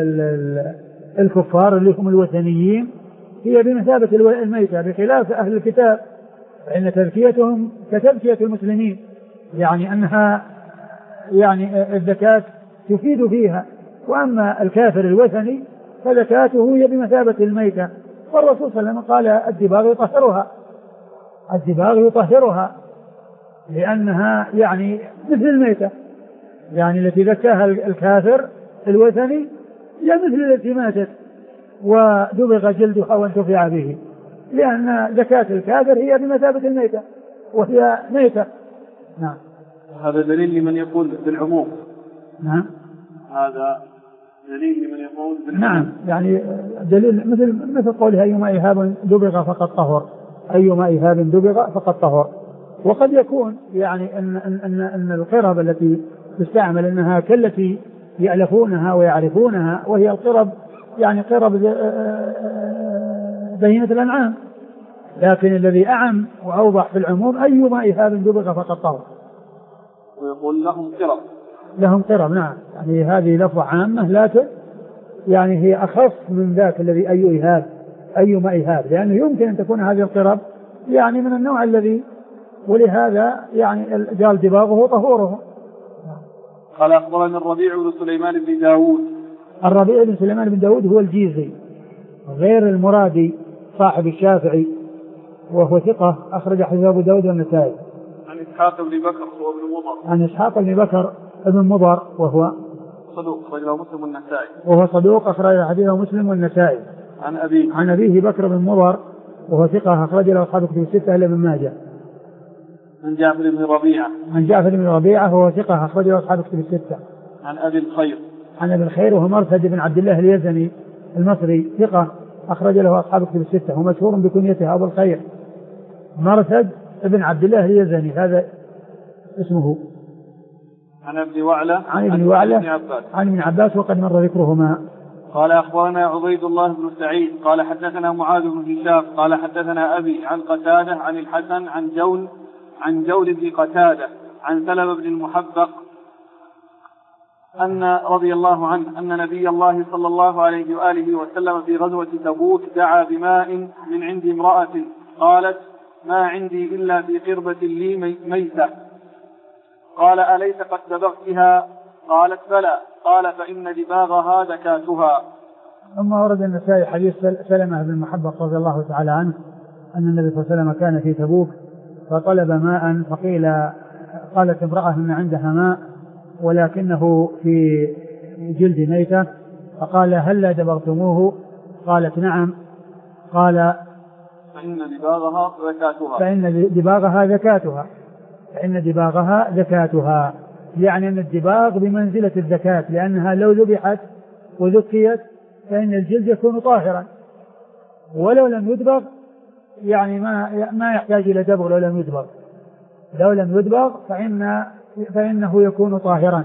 الكفار اللي هم الوثنيين هي بمثابة الميتة، بخلاف أهل الكتاب فإن تزكيتهم كتزكية المسلمين، يعني أنها يعني الزكاة تفيد فيها. وأما الكافر الوثني فزكاته هي بمثابة الميتة، والرسول صلى الله عليه وسلم قال الدباغ يطهرها لأنها يعني مثل الميتة، يعني التي ذكاها الكافر الوثني هي مثل التي ماتت ودبغ جلدها وانتفع به، لأن زكاة الكافر هي بمثابة الميتة وهي ميتة. نعم. هذا دليل لمن يقول بالعموم. نعم. هذا دليل لمن يقول بالعموم. نعم، يعني دليل مثل قوله أيما إهاب دبغ فقد طهر، أيما إهاب دبغ فقد طهر. وقد يكون يعني أن القرب التي تستعمل أنها كالتي يألفونها ويعرفونها، وهي القرب يعني قرب بهيمة الأنعام، لكن الذي أعم وأوضح في العموم أيما إهاب دبغ فقد طهر. ويقول لهم قرب. نعم، يعني هذه لفظة عامة، لكن يعني هي أخص من ذاك الذي أيما إهاب، لأنه يمكن أن تكون هذه القرب يعني من النوع الذي، ولهذا يعني قال دباغه طهوره. قال أخبرنا الربيع بن سليمان بن داود. الربيع بن سليمان بن داود هو الجيزي غير المرادي صاحب الشافعي، وهو ثقة أخرج حديث أبو داود والنسائي. عن إسحاق بن بكر وابن مضر. عن إسحاق بن بكر ابن مضر وهو صدوق أخرجه مسلم والنسائي. وهو صدوق أخرج حديثه مسلم والنسائي. عن أبيه بكر بن مضر وهو ثقة أخرج له أصحاب الكتب الستة إلا ابن ماجه. عن جعفر بن ربيعة وهو ثقة أخرج له أصحاب الكتب الستة. عن أبي الخير وهو مرثد بن عبد الله اليزني المصري ثقة أخرج له أصحاب الكتب الستة، ومشهور بكنيته أبو الخير، مرثد بن عبد الله اليزني هذا اسمه. عن ابن وعلة عن ابن عباس وقد مر ذكرهما. قال أخبرنا عبيد الله بن سعيد قال حدثنا معاذ بن هشام قال حدثنا أبي عن قتادة عن الحسن عن جول بن قتادة عن سلمة بن المحبق أن رضي الله عنه أن نبي الله صلى الله عليه وآله وسلم في غزوة تبوك دعا بماء من عند امرأة قالت ما عندي إلا في قربة لي ميتة. قال أليس قد دبغتها؟ قالت بلى. قال فإن دباغها زكاتها. ثم ورد النسائي حديث سلمة بن المحبق رضي الله تعالى عنه أن النبي صلى الله عليه وسلم كان في تبوك فطلب ماء، قالت امرأة أن عندها ماء ولكنه في جلد ميتة، فقال هل دبغتموه؟ قالت نعم. قال فإن دباغها زكاتها. يعني أن الدباغ بمنزلة الزكاة، لأنها لو ذبحت وذكيت فإن الجلد يكون طاهرا، ولو لم يدبغ يعني ما يحتاج إلى دبغ. لو لم يدبغ فإنه يكون طاهرا.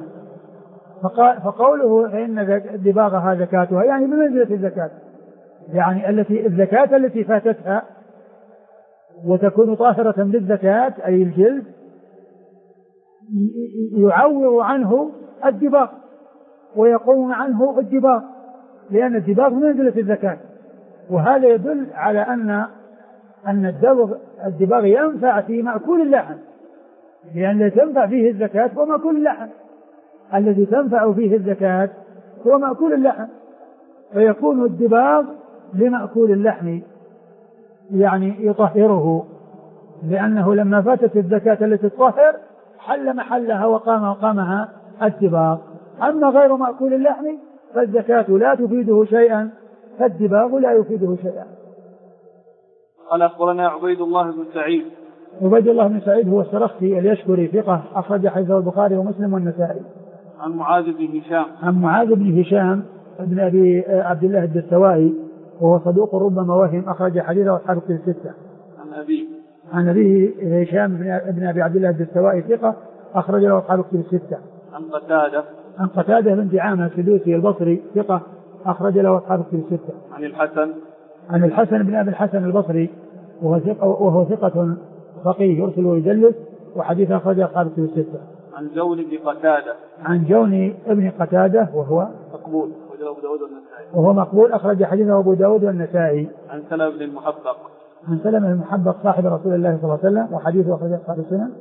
فقوله فإن دباغها زكاتها يعني بمنزلة الزكاة، يعني الزكاة التي فاتتها وتكون طاهرة بالزكاة أي الجلد يعوض عنه الدباغ ويقوم عنه الدباغ، لأن الدباغ بمنزلة الزكاة. وهذا يدل على أن الدباغ ينفع في مأكول اللحم، لأن الذي تنفع فيه الزكاة هو مأكول اللحم، الذي تنفع فيه الزكاة هو مأكول اللحم، فيكون الدباغ لمأكول اللحم يعني يطهره، لأنه لما فاتت الزكاة التي تطهر حل محلها وقامها الدباغ. أما غير مأكول اللحم فالزكاة لا تفيده شيئا، فالدباغ لا يفيده شيئا. قال أخبرنا عبيد الله بن سعيد هو السرخسي اليشكري ثقة أخرج حديثه البخاري ومسلم والنسائي. عن معاذ بن هشام ابن أبي عبد الله الدستوائي وهو صدوق ربما وهم أخرج حديثه أصحاب الكتب الستة. عن أبيه هشام بن أبي عبد الله الدستوائي ثقة أخرج له أصحاب الكتب الستة. عن قتادة بن دعامة السدوسي البصري ثقة أخرج له أصحاب الكتب الستة. عن الحسن بن أبي الحسن البصري وهو ثقة فقيه يرسل ويدلس وحديث أخرج أصحاب الكتب الستة. عن جون ابن قتادة وهو مقبول أخرج حديثه أبو داود والنسائي. عن سلمة بن المحبق صاحب رسول الله صلى الله عليه وسلم وحديثه أخرج أصحاب السنن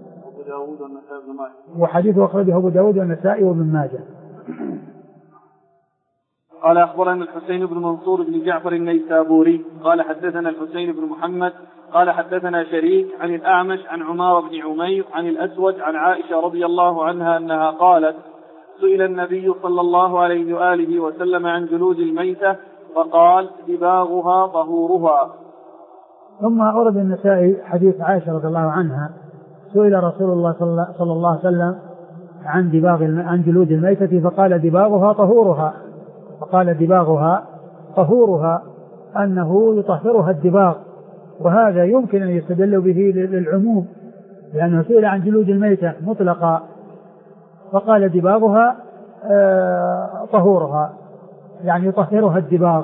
وحديثه أخرجه أبو داود والنسائي وابن ماجه. قال أخبرنا الحسين بن منصور بن جعفر النيسابوري قال حدثنا الحسين بن محمد قال حدثنا شريك عن الأعمش عن عمار بن عمير عن الأسود عن عائشة رضي الله عنها أنها قالت سئل النبي صلى الله عليه وآله وسلم عن جلود الميتة فقال دباغها طهورها. ثم أورد النسائي حديث عائشة رضي الله عنها سئل رسول الله صلى الله عليه وسلم عن جلود الميتة فقال دباغها طهورها، فقال دباغها طهورها أنه يطهرها الدباغ، وهذا يمكن أن يستدل به للعموم لأنه سئل عن جلود الميتة مطلقا فقال دباغها طهورها يعني يطهرها الدباغ.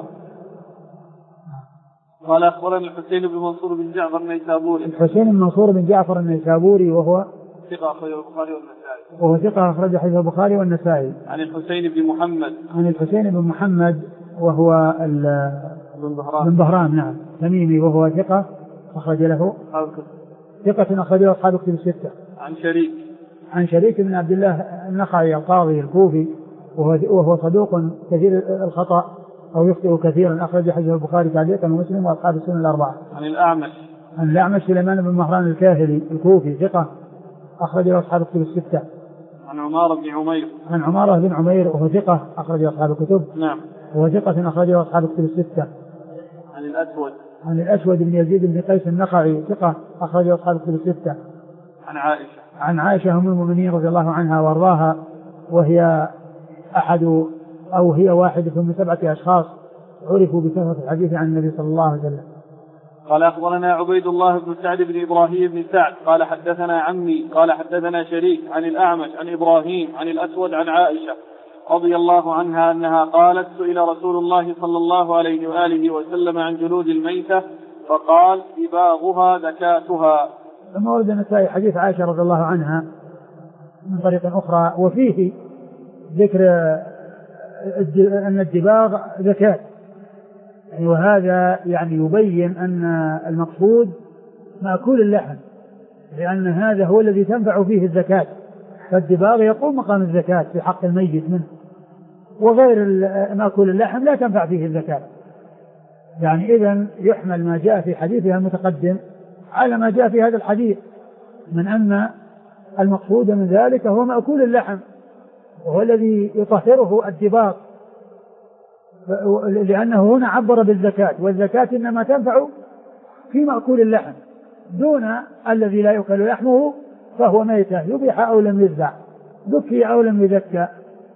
قال أخبرنا الحسين بن منصور بن جعفر النيسابوري. الحسين بن منصور بن جعفر النيسابوري وهو ثقة أخرجه البخاري والنسائي. وهو ثقة أخرج حديث البخاري والنسائي. عن الحسين بن محمد. عن الحسين بن محمد وهو بن بهرام نعم تميمي وهو ثقة أخرج له ثقة أخرج له أصحاب كتب الستة. عن شريك بن عبد الله النخعي القاضي الكوفي وهو صدوق كثير الخطأ أو يخطئ كثيرا أخرج حديث البخاري تعليقا ومسلم وأصحاب السنن الأربعة. عن الأعمش سليمان بن مهران الكاهلي الكوفي ثقة أخرج له أصحاب الكتب الستة. عن عمارة بن عمير وهو ثقة أخرج له أصحاب الكتب. نعم. وهو ثقة أخرج له أصحاب الكتب الستة. عن الأسود بن يزيد بن قيس النخعي ثقة أخرج له أصحاب الكتب الستة. عن عائشة أم المؤمنين رضي الله عنها وارضاها وهي هي واحدة من 7 أشخاص عرفوا بكثرة الحديث عن النبي صلى الله عليه وسلم. قال أخبرنا عبيد الله بن سعد بن إبراهيم بن سعد قال حدثنا عمي قال حدثنا شريك عن الأعمش عن إبراهيم عن الأسود عن عائشة رضي الله عنها أنها قالت سئل رسول الله صلى الله عليه وآله وسلم عن جلود الميتة فقال دباغها ذكاتها. ثم ورد النسائي حديث عائشة رضي الله عنها من طريق أخرى وفيه ذكر أن الدباغ ذكاة، وهذا يعني يبين أن المقصود مأكول اللحم لأن هذا هو الذي تنفع فيه الزكاة، فالدباغ يقوم مقام الزكاة في حق الميت منه، وغير مأكول اللحم لا تنفع فيه الزكاة. يعني إذن يحمل ما جاء في حديثها المتقدم على ما جاء في هذا الحديث من أن المقصود من ذلك هو مأكول اللحم وهو الذي يطهره الدباغ، لأنه هنا عبر بالزكاة، والزكاة إنما تنفع في مأكول اللحم دون الذي لا يؤكل لحمه فهو ميتة يبيح أو لم يذبح ذكي أو لم يذكى.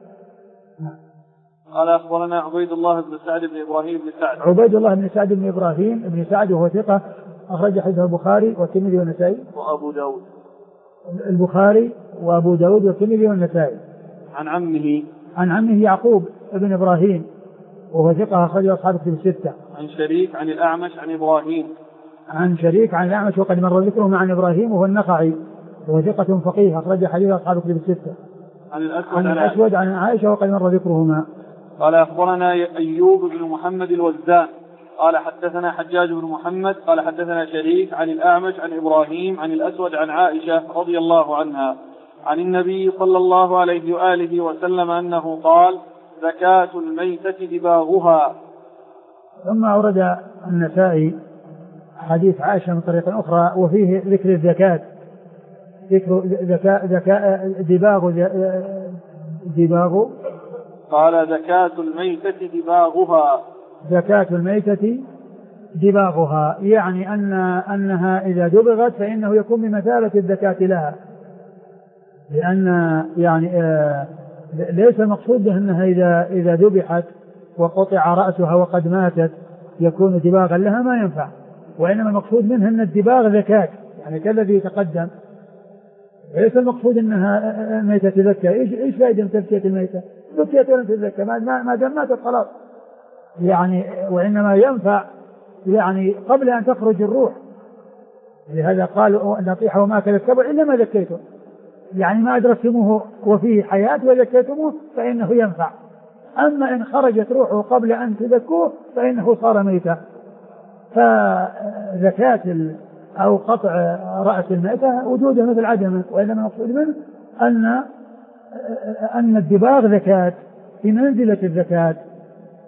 قال أخبرنا عبيد الله بن سعد بن إبراهيم بن سعد. عبيد الله بن سعد بن إبراهيم بن سعد وهو ثقة أخرج حديث البخاري والترمذي والنسائي وأبو داود. البخاري وأبو داود والترمذي والنسائي. عن عمه يعقوب بن إبراهيم وهو ثقة أخرج أصحاب الكتب الستة. عن شريك عن الأعمش عن إبراهيم. عن شريك عن الأعمش وقد مر ذكره عن إبراهيم وهو النخعي وهو ثقة فقيه أخرج حديث أصحاب الكتب الستة. عن الأسود عن عائشة وقد مر ذكرهما. قال أخبرنا أيوب بن محمد الوزان قال حدثنا حجاج بن محمد قال حدثنا شريك عن الأعمش عن إبراهيم عن الأسود عن عائشة رضي الله عنها عن النبي صلى الله عليه وآله وسلم أنه قال زكاة الميتة دباغها. ثم أورد النسائي حديث عائشة من طريق أخرى وفيه ذكر الزكاة، ذكر دباغ قال زكاة الميتة دباغها. زكاة الميتة دباغها يعني أنها إذا دبغت فإنه يكون بمثابة الزكاة لها، لأن يعني ليس المقصود أنها إذا ذبحت وقطع رأسها وقد ماتت يكون دباغا لها ما ينفع، وإنما المقصود منها أن الدباغ زكاة يعني كالذي يتقدم. ليس المقصود أنها ميتة تزكى. إيش فائدة من تزكية الميتة؟ زكية ولم تزكى ما دام ماتت خلاص يعني، وإنما ينفع يعني قبل أن تخرج الروح. لهذا قالوا نطيحه وما أكل السبع إلا ما ذكيته، يعني ما أدركتموه وفيه حياة وذكيتموه فإنه ينفع. أما إن خرجت روحه قبل أن تذكوه فإنه صار ميتا. فزكاة أو قطع رأس الميتة وجوده مثل عدمه، وإنما المقصود منه أن الدباغ زكاة في منزلة الزكاة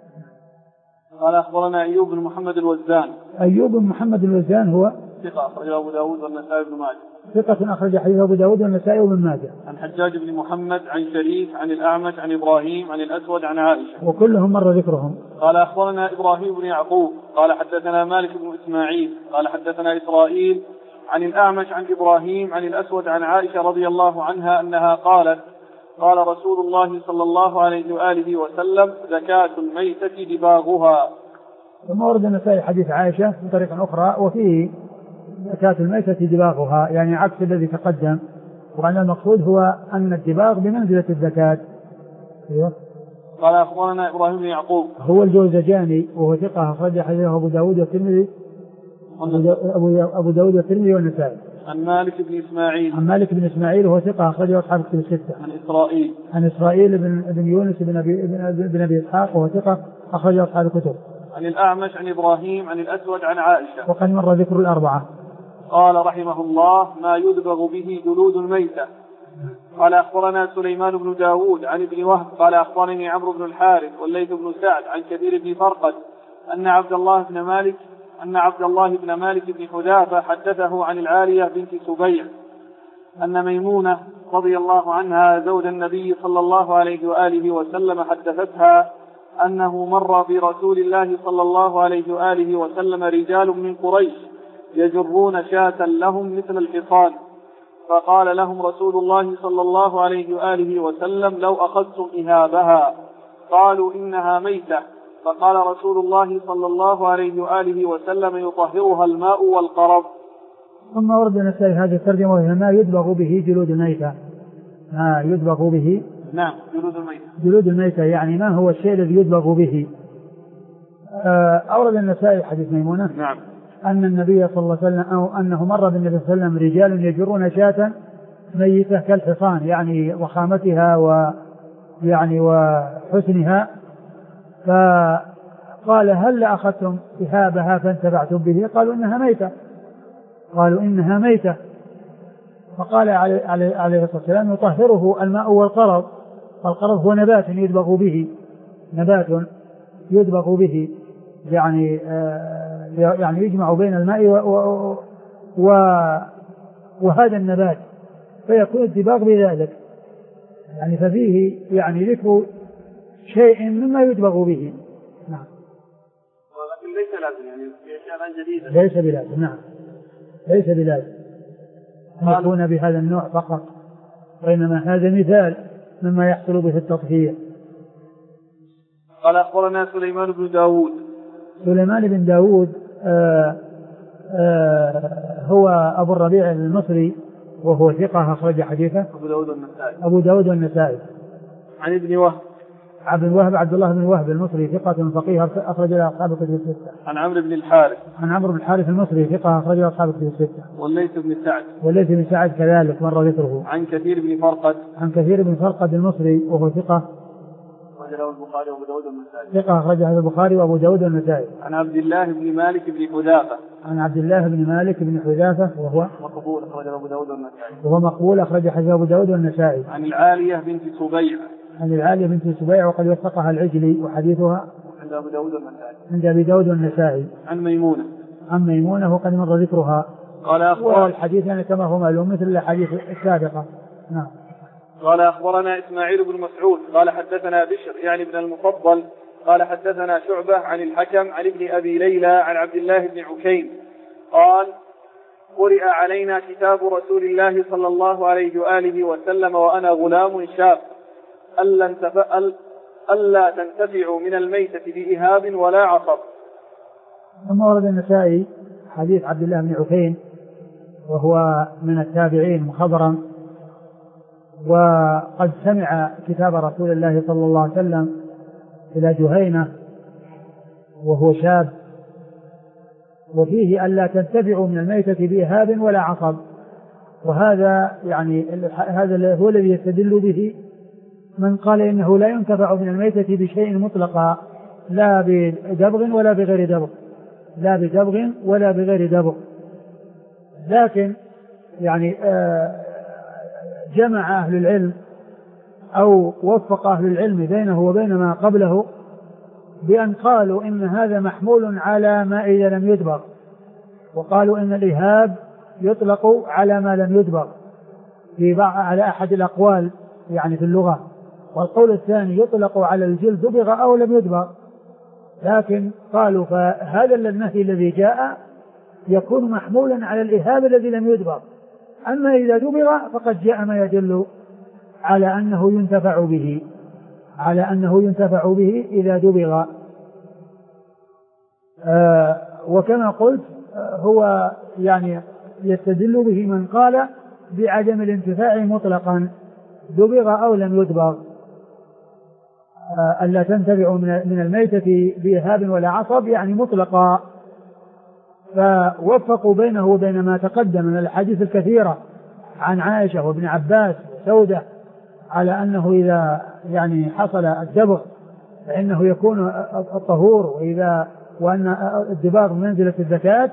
قال أخبرنا أيوب بن محمد الوزان. أيوب بن محمد الوزان هو ثقة أخرجه أبو داود والنسائي بن ماجه. ثقة أخرج حديث أبو داود والنسائي وابن ماجه. عن حجاج بن محمد عن شريك عن الأعمش عن إبراهيم عن الأسود عن عائشة وكلهم مر ذكرهم. قال أخبرنا إبراهيم بن يعقوب قال حدثنا مالك بن إسماعيل قال حدثنا إسرائيل عن الأعمش عن إبراهيم عن الأسود عن عائشة رضي الله عنها أنها قالت قال رسول الله صلى الله عليه وآله وسلم زكاة الميتة دباغها. ثم ورد النسائي حديث عائشة بطريقة أخرى وفيه زكاة الميتة دباغها يعني عكس الذي تقدم وأن المقصود هو أن الدباغ بمنزلة الزكاة. قال أخبرنا إبراهيم بن يعقوب هو الجوزجاني وهو ثقة أخرج حديثه أبو داود والترمذي أبو داود والترمذي والنسائي. عن مالك بن إسماعيل وهو ثقة أخرجه أصحاب الكتب الستة. عن إسرائيل بن يونس بن أبي إسحاق وهو ثقة أخرجه أصحاب الكتب. عن الأعمش عن إبراهيم عن الأسود عن عائشة وقد مر ذكر الأربعة. قال رحمه الله ما يدبغ به جلود الميتة. قال أخبرنا سليمان بن داود عن ابن وهب قال أخبرني عمرو بن الحارث والليث بن سعد عن كثير بن فرقد أن عبد الله بن مالك بن حذافة حدثه عن العالية بنت سبيع أن ميمونة رضي الله عنها زوج النبي صلى الله عليه وآله وسلم حدثتها أنه مر برسول الله صلى الله عليه وآله وسلم رجال من قريش يجرون شاة لهم مثل الحصان فقال لهم رسول الله صلى الله عليه وآله وسلم لو أخذتم إهابها قالوا إنها ميتة فقال رسول الله صلى الله عليه وآله وسلم يطهرها الماء والقرض. ثم ورد النسائي هذه الترجمة وهي ما يدبغ به جلود الميتة. ما يدبغ به نعم جلود الميتة يعني ما هو الشيء الذي يدبغ به. أورد النسائي حديث ميمونة نعم أن النبي صلى الله عليه وسلم أو أنه مر بالنبي صلى الله عليه وسلم رجال يجرون شاة ميتة كالحصان يعني وخامتها ويعني وحسنها فقال هل أخذتم إهابها فانتفعتم به قالوا إنها ميتة فقال عليه الصلاة والسلام يطهره الماء والقرض. القرض هو نبات يدبغ به يعني يجمع بين الماء وهذا النبات فيكون الدباغ بذلك يعني ففيه يعني ذكر شيء مما يدبغ به. نعم. ولكن ليس لازم يعني في أشياء جديدة. ليس بلازم. نعم. ليس بلازم أن يكون بهذا النوع فقط وإنما هذا مثال مما يحصل به التطهير. قال أخبرنا سليمان بن داود هو أبو الربيع المصري وهو ثقة أخرج حديثه أبو داود والنسائي. عن ابن وهب عبد الله بن وهب المصري ثقة فقيه أخرج له أصحاب الكتب الستة. عن عمرو بن الحارث المصري ثقة أخرج له أصحاب الكتب الستة. والليث بن سعد كذلك مر ذكره. عن كثير بن فرقد المصري وهو ثقة أخرجه البخاري وأبو داود والنسائي. ثقة أخرجه البخاري وأبو داود والنسائي. عن عبد الله بن مالك بن حذافة وهو مقبول أخرجه أبو داود والنسائي. أخرج حديث أبو داود والنسائي. عن العالية بنت سبيع وقد وثقها العجلي وحديثها عند أبي داود والنسائي. عن ميمونة وقد مر ذكرها. قال الحديث يعني كما هو معلوم مثل الحديث السابقة. نعم. قال أخبرنا إسماعيل بن مسعود قال حدثنا بشر يعني ابن المفضل قال حدثنا شعبة عن الحكم عن ابن أبي ليلى عن عبد الله بن عكيم قال قرئ علينا كتاب رسول الله صلى الله عليه وآله وسلم وأنا غلام شاب ألا تنتفع من الميتة بإهاب ولا عصب. ثم ورد النسائي حديث عبد الله بن عكيم وهو من التابعين مخضرا وقد سمع كتاب رسول الله صلى الله عليه وسلم إلى جهينة وهو شاب وفيه ألا تنتفع من الميتة بإهاب ولا عصب. وهذا يعني هذا هو الذي يستدل به من قال إنه لا ينتفع من الميتة بشيء مطلقا لا بدبغ ولا بغير دبغ لكن يعني جمع أهل العلم أو وفق أهل العلم بينه وبين ما قبله بأن قالوا إن هذا محمول على ما إذا لم يدبغ، وقالوا إن الإهاب يطلق على ما لم يدبغ على أحد الأقوال يعني في اللغة، والقول الثاني يطلق على الجلد دبغ أو لم يدبغ. لكن قالوا فهذا النهي الذي جاء يكون محمولا على الإهاب الذي لم يدبغ، أما إذا دبغ فقد جاء ما يدل على أنه ينتفع به إذا دبغ. وكما قلت هو يعني يستدل به من قال بعدم الانتفاع مطلقا دبغ أو لم يدبغ، ألا تنتفع من الميتة بإهاب ولا عصب يعني مطلقا. فوفقوا بينه وبين ما تقدم من الحديث الكثيرة عن عائشة وابن عباس وسودة على أنه إذا يعني حصل الدبغ فإنه يكون الطهور، وأن الدباغ منزلة الزكاة.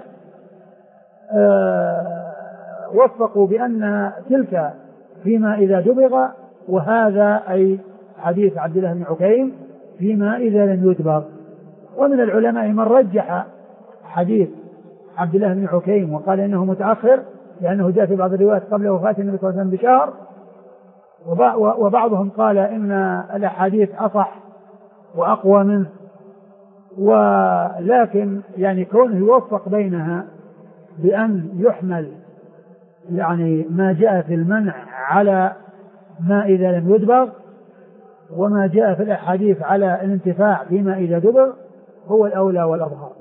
وفقوا بأن تلك فيما إذا دبغ، وهذا أي حديث عبد الله بن عكيم فيما إذا لم يدبغ. ومن العلماء من رجح حديث عبد الله بن عكيم وقال إنه متأخر لأنه جاء في بعض الروايات قبل وفاة النبي صلى الله عليه وسلم بشهر، وبعضهم قال إن الأحاديث أصح وأقوى منه. ولكن يعني كونه يوفق بينها بأن يحمل يعني ما جاء في المنع على ما إذا لم يدبغ، وما جاء في الأحاديث على الانتفاع بما إذا دبغ هو الأولى والأظهر.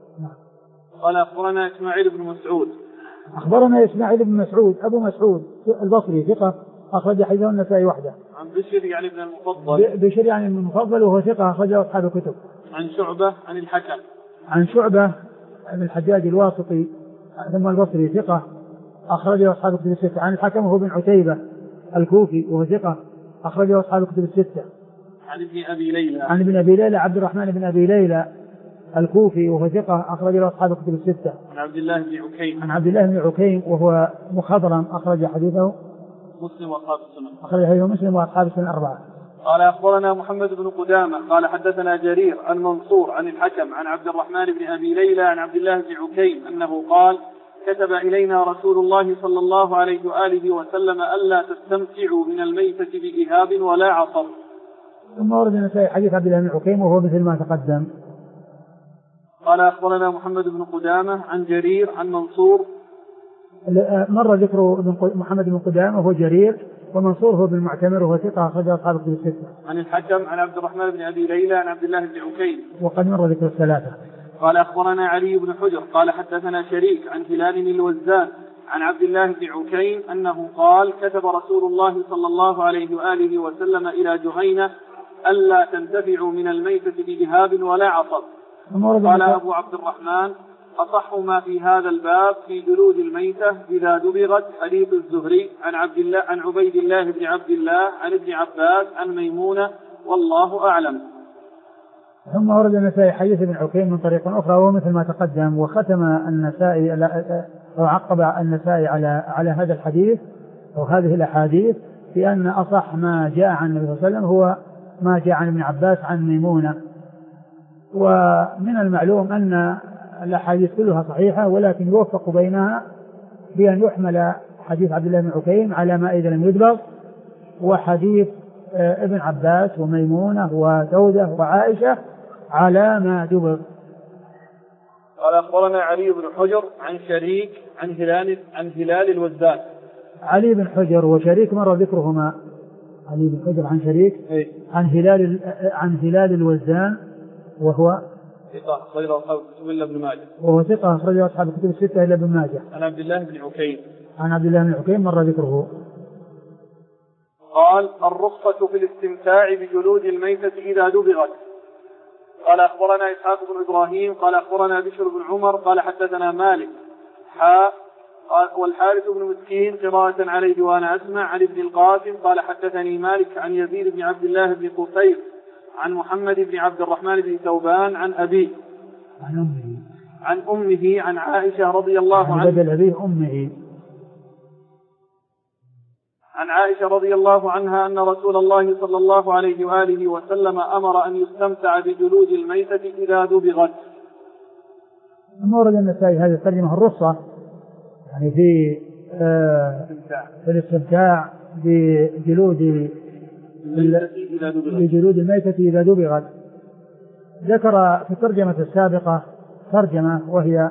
قال أخبرنا إسماعيل بن مسعود. أخبرنا إسماعيل بن مسعود أبو مسعود البصري ثقة أخرج حديثه النسائي وحده. عن بشر يعني بن المفضل. بشر يعني بن المفضل وهو ثقة أخرجه أصحاب الكتب. عن شعبة عن الحكم. عن شعبة بن الحجاج الواسطي ثم البصري ثقة أخرجه أصحاب الكتب الستة. عن الحكم وهو بن عتيبة الكوفي وهو ثقة أخرجه أصحاب الكتب الستة. عن ابن أبي ليلى. عن ابن أبي ليلى عبد الرحمن بن أبي ليلى الكوفي وهو ثقة أخرج له أصحاب الكتب الستة. عن عبد الله بن عكيم. عن عبد الله بن عكيم وهو مخضرم أخرج حديثه مسلم وأصحاب السنن. أخرج حديثه مسلم وأصحاب السنن الأربعة. قال أخبرنا محمد بن قدامة قال حدثنا جرير عن منصور عن الحكم عن عبد الرحمن بن أبي ليلى عن عبد الله بن عكيم أنه قال كتب إلينا رسول الله صلى الله عليه وآله وسلم ألا تستمتعوا من الميتة بإهاب ولا عصب. ثم ورد النسائي حديث عبد الله بن عكيم وهو مثل ما تقدم. قال أخبرنا محمد بن قدامة عن جرير عن منصور. مر ذكر محمد بن قدامة وهو جرير، ومنصور هو بن معتمر وهو ثقة أخرج أصحاب الكتب الستة. عن الحكم عن عبد الرحمن بن أبي ليلى عن عبد الله بن عكيم وقد مر ذكر الثلاثة. قال أخبرنا علي بن حجر قال حدثنا شريك عن هلال الوزان عن عبد الله بن عكيم أنه قال كتب رسول الله صلى الله عليه وآله وسلم إلى جهينة ألا تنتفعوا من الميتة بإهاب ولا عصب. قال أبو عبد الرحمن أصح ما في هذا الباب في جلود الميتة إذا دبغت حديث الزهري عن عبيد الله بن عبد الله عن ابن عباس عن ميمونة والله أعلم. ثم ورد النسائي حديث ابن عكيم من طريق أخرى وهو مثل ما تقدم، وختم النسائي أو عقب النسائي على هذا الحديث أو هذه الأحاديث بأن أصح ما جاء عن النبي صلى الله عليه وسلم هو ما جاء عن ابن عباس عن ميمونة. ومن المعلوم أن الأحاديث كلها صحيحة، ولكن يوفق بينها بأن يحمل حديث عبد الله بن عكيم على ما إذا لم يدبغ، وحديث ابن عباس وميمونة وسودة وعائشة على ما دبغ. قال أخبرنا علي بن حجر عن شريك عن هلال الوزان. علي بن حجر وشريك مر ذكرهما. علي بن حجر عن شريك عن هلال الوزان وهو ثقة أخرج أصحاب الكتب إلا ابن ماجه. وهو ثقة أخرج أصحاب الكتب الستة إلا ابن ماجه. عن عبد الله بن عكيم. عن عبد الله بن عكيم مر ذكره. قال الرخصة في الاستمتاع بجلود الميتة إذا دبغت. قال أخبرنا إسحاق بن إبراهيم قال أخبرنا بشر بن عمر قال حدثنا مالك والحارث بن مسكين قراءة عليه وأنا أسمع عن ابن القاسم قال حدثني مالك عن يزيد بن عبد الله بن قصير عن محمد بن عبد الرحمن بن ثوبان عن أبيه عن أمه عن عائشة رضي الله عنها. بدل أبيه أمه. عن عائشة رضي الله عنها أن رسول الله صلى الله عليه وآله وسلم أمر أن يستمتع بجلود الميتة إذا دبغت. ورد النسائي هذه الترجمة الرخصة يعني في الاستمتاع بجلود الميتة إذا دبغت. ذكر في الترجمة السابقة ترجمة وهي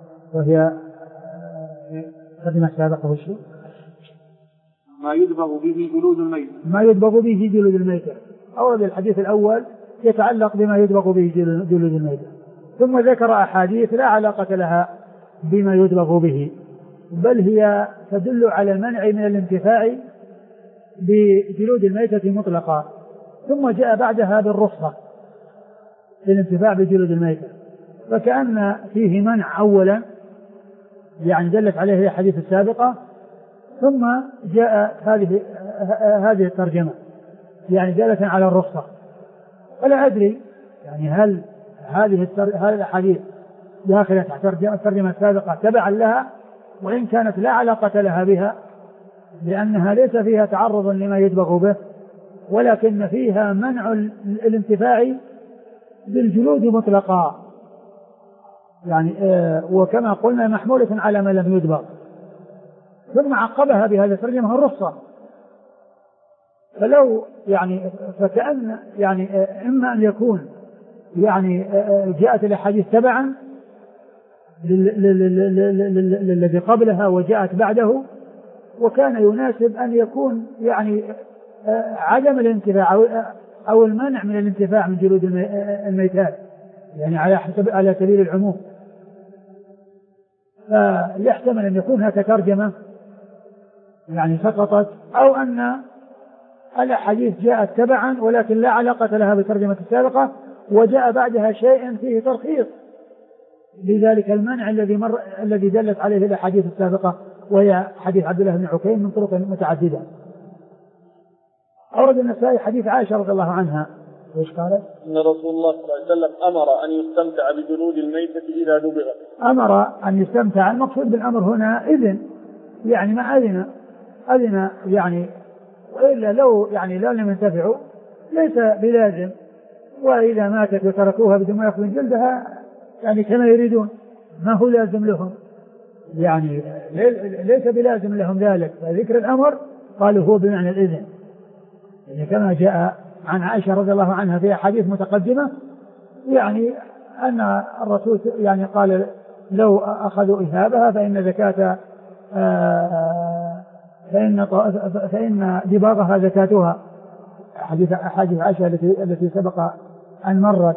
ترجمة السابقة وشو؟ ما يدبغ به جلود الميتة. ما يدبغ به جلود الميتة. أورد الحديث الأول يتعلق بما يدبغ به جلود الميتة، ثم ذكر أحاديث لا علاقة لها بما يدبغ به، بل هي تدل على المنع من الانتفاع بجلود الميتة مطلقا، ثم جاء بعدها بالرخصة للانتفاع بجلود الميتة، فكأن فيه منع أولا يعني دلت عليه الحديث السابقة، ثم جاء هذه الترجمة يعني دالة على الرخصة. ولا أدري يعني هل هذه الحديث داخلة تحت الترجمة السابقة تبعا لها، وإن كانت لا علاقة لها بها لأنها ليس فيها تعرض لما يدبغ به، ولكن فيها منع الانتفاع بالجلود مطلقا يعني وكما قلنا محمولة على ما لم يدبغ، ثم عقبها بهذا الترجمة الرخصة. فلو يعني فكأن يعني إما أن يكون يعني جاءت الأحاديث تبعا للذي قبلها وجاءت بعده، وكان يناسب أن يكون يعني عدم الانتفاع أو المنع من الانتفاع من جلود الميتات يعني على سبيل العموم. فيحتمل أن يكون هكذا ترجمة يعني سقطت، أو أن الأحاديث جاءت تبعا ولكن لا علاقة لها بالترجمة السابقة، وجاء بعدها شيء فيه ترخيص لذلك المنع الذي دلت عليه الأحاديث السابقة، وهي حديث عبد الله بن عكيم من طرق متعددة. أورد النسائي حديث عائشة رضي الله عنها، ايش قالت؟ ان رسول الله صلى الله عليه وسلم امر ان يستمتع بجلود الميتة اذا دبغت. امر ان يستمتع، المقصود بالامر هنا اذن، يعني ما اذن يعني، والا لو يعني لو لم ينتفعوا ليس بلازم، واذا ماتت وتركوها بدون ما ياخذون جلدها يعني كما يريدون ما هو لازم لهم، يعني ليس بلازم لهم ذلك. فذكر الامر قالوا هو بمعنى الاذن، يعني كما جاء عن عائشة رضي الله عنها في أحاديث متقدمة يعني أن الرسول يعني قال لو أخذوا إهابها فإن دباغها زكاتها، حديث عائشة التي سبق أن مرت.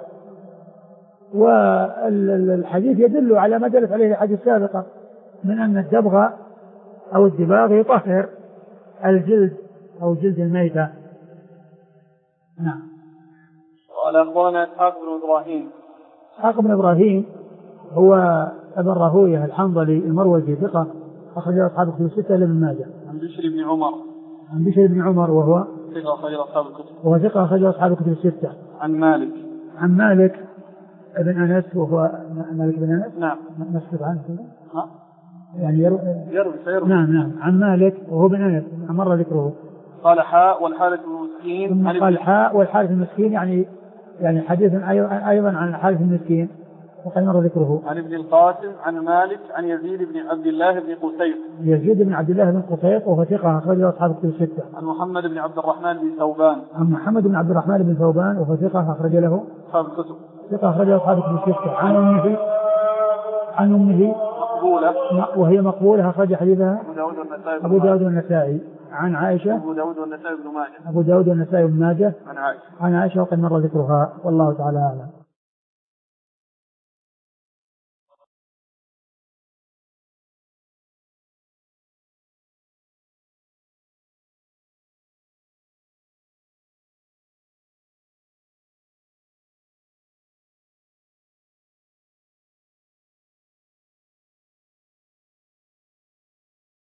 والحديث يدل على ما دلت عليه الحديث السابقة من أن الدبغ أو الدباغ يطهر الجلد أو جلد الميتة. نعم. قال أخبرنا إسحاق بن إبراهيم. إسحاق بن إبراهيم هو ابن راهويه الحنظلي المروزي ثقة أخرج أصحاب الكتب الستة إلا ابن ماجه. عن بشر بن عمر. عن بشر بن عمر وهو ثقة أخرج أصحاب الكتب. وهو ثقة أخرج أصحاب الكتب الستة. عن مالك. عن مالك ابن أنس وهو مالك بن أنس. نعم. مسكت عنه. ها؟ يعني يروي. نعم. عن مالك وهو بن أنس مر ذكره. قال حاء والحارث المسكين. قال حاء والحارث المسكين يعني حديث أيضا عن الحارث المسكين وقد مر ذكره. عن ابن القاسم عن مالك عن يزيد بن عبد الله بن قسيط. يزيد بن عبد الله بن قسيط وهو ثقة أخرج أصحاب الكتب الستة. عن محمد بن عبد الرحمن بن ثوبان. عن محمد بن عبد الرحمن بن ثوبان وهو ثقة أخرج له أصحاب الكتب. ثقة أخرج أصحاب الكتب الستة. عن أمه مقبولة وهي مقبولة أخرج حديثها أبو داود والنسائي. عن عائشة أبو داود والنسائي بن ماجه. أبو داود والنسائي بن ماجه. عن عائشة وقد مر ذكرها والله تعالى أعلم.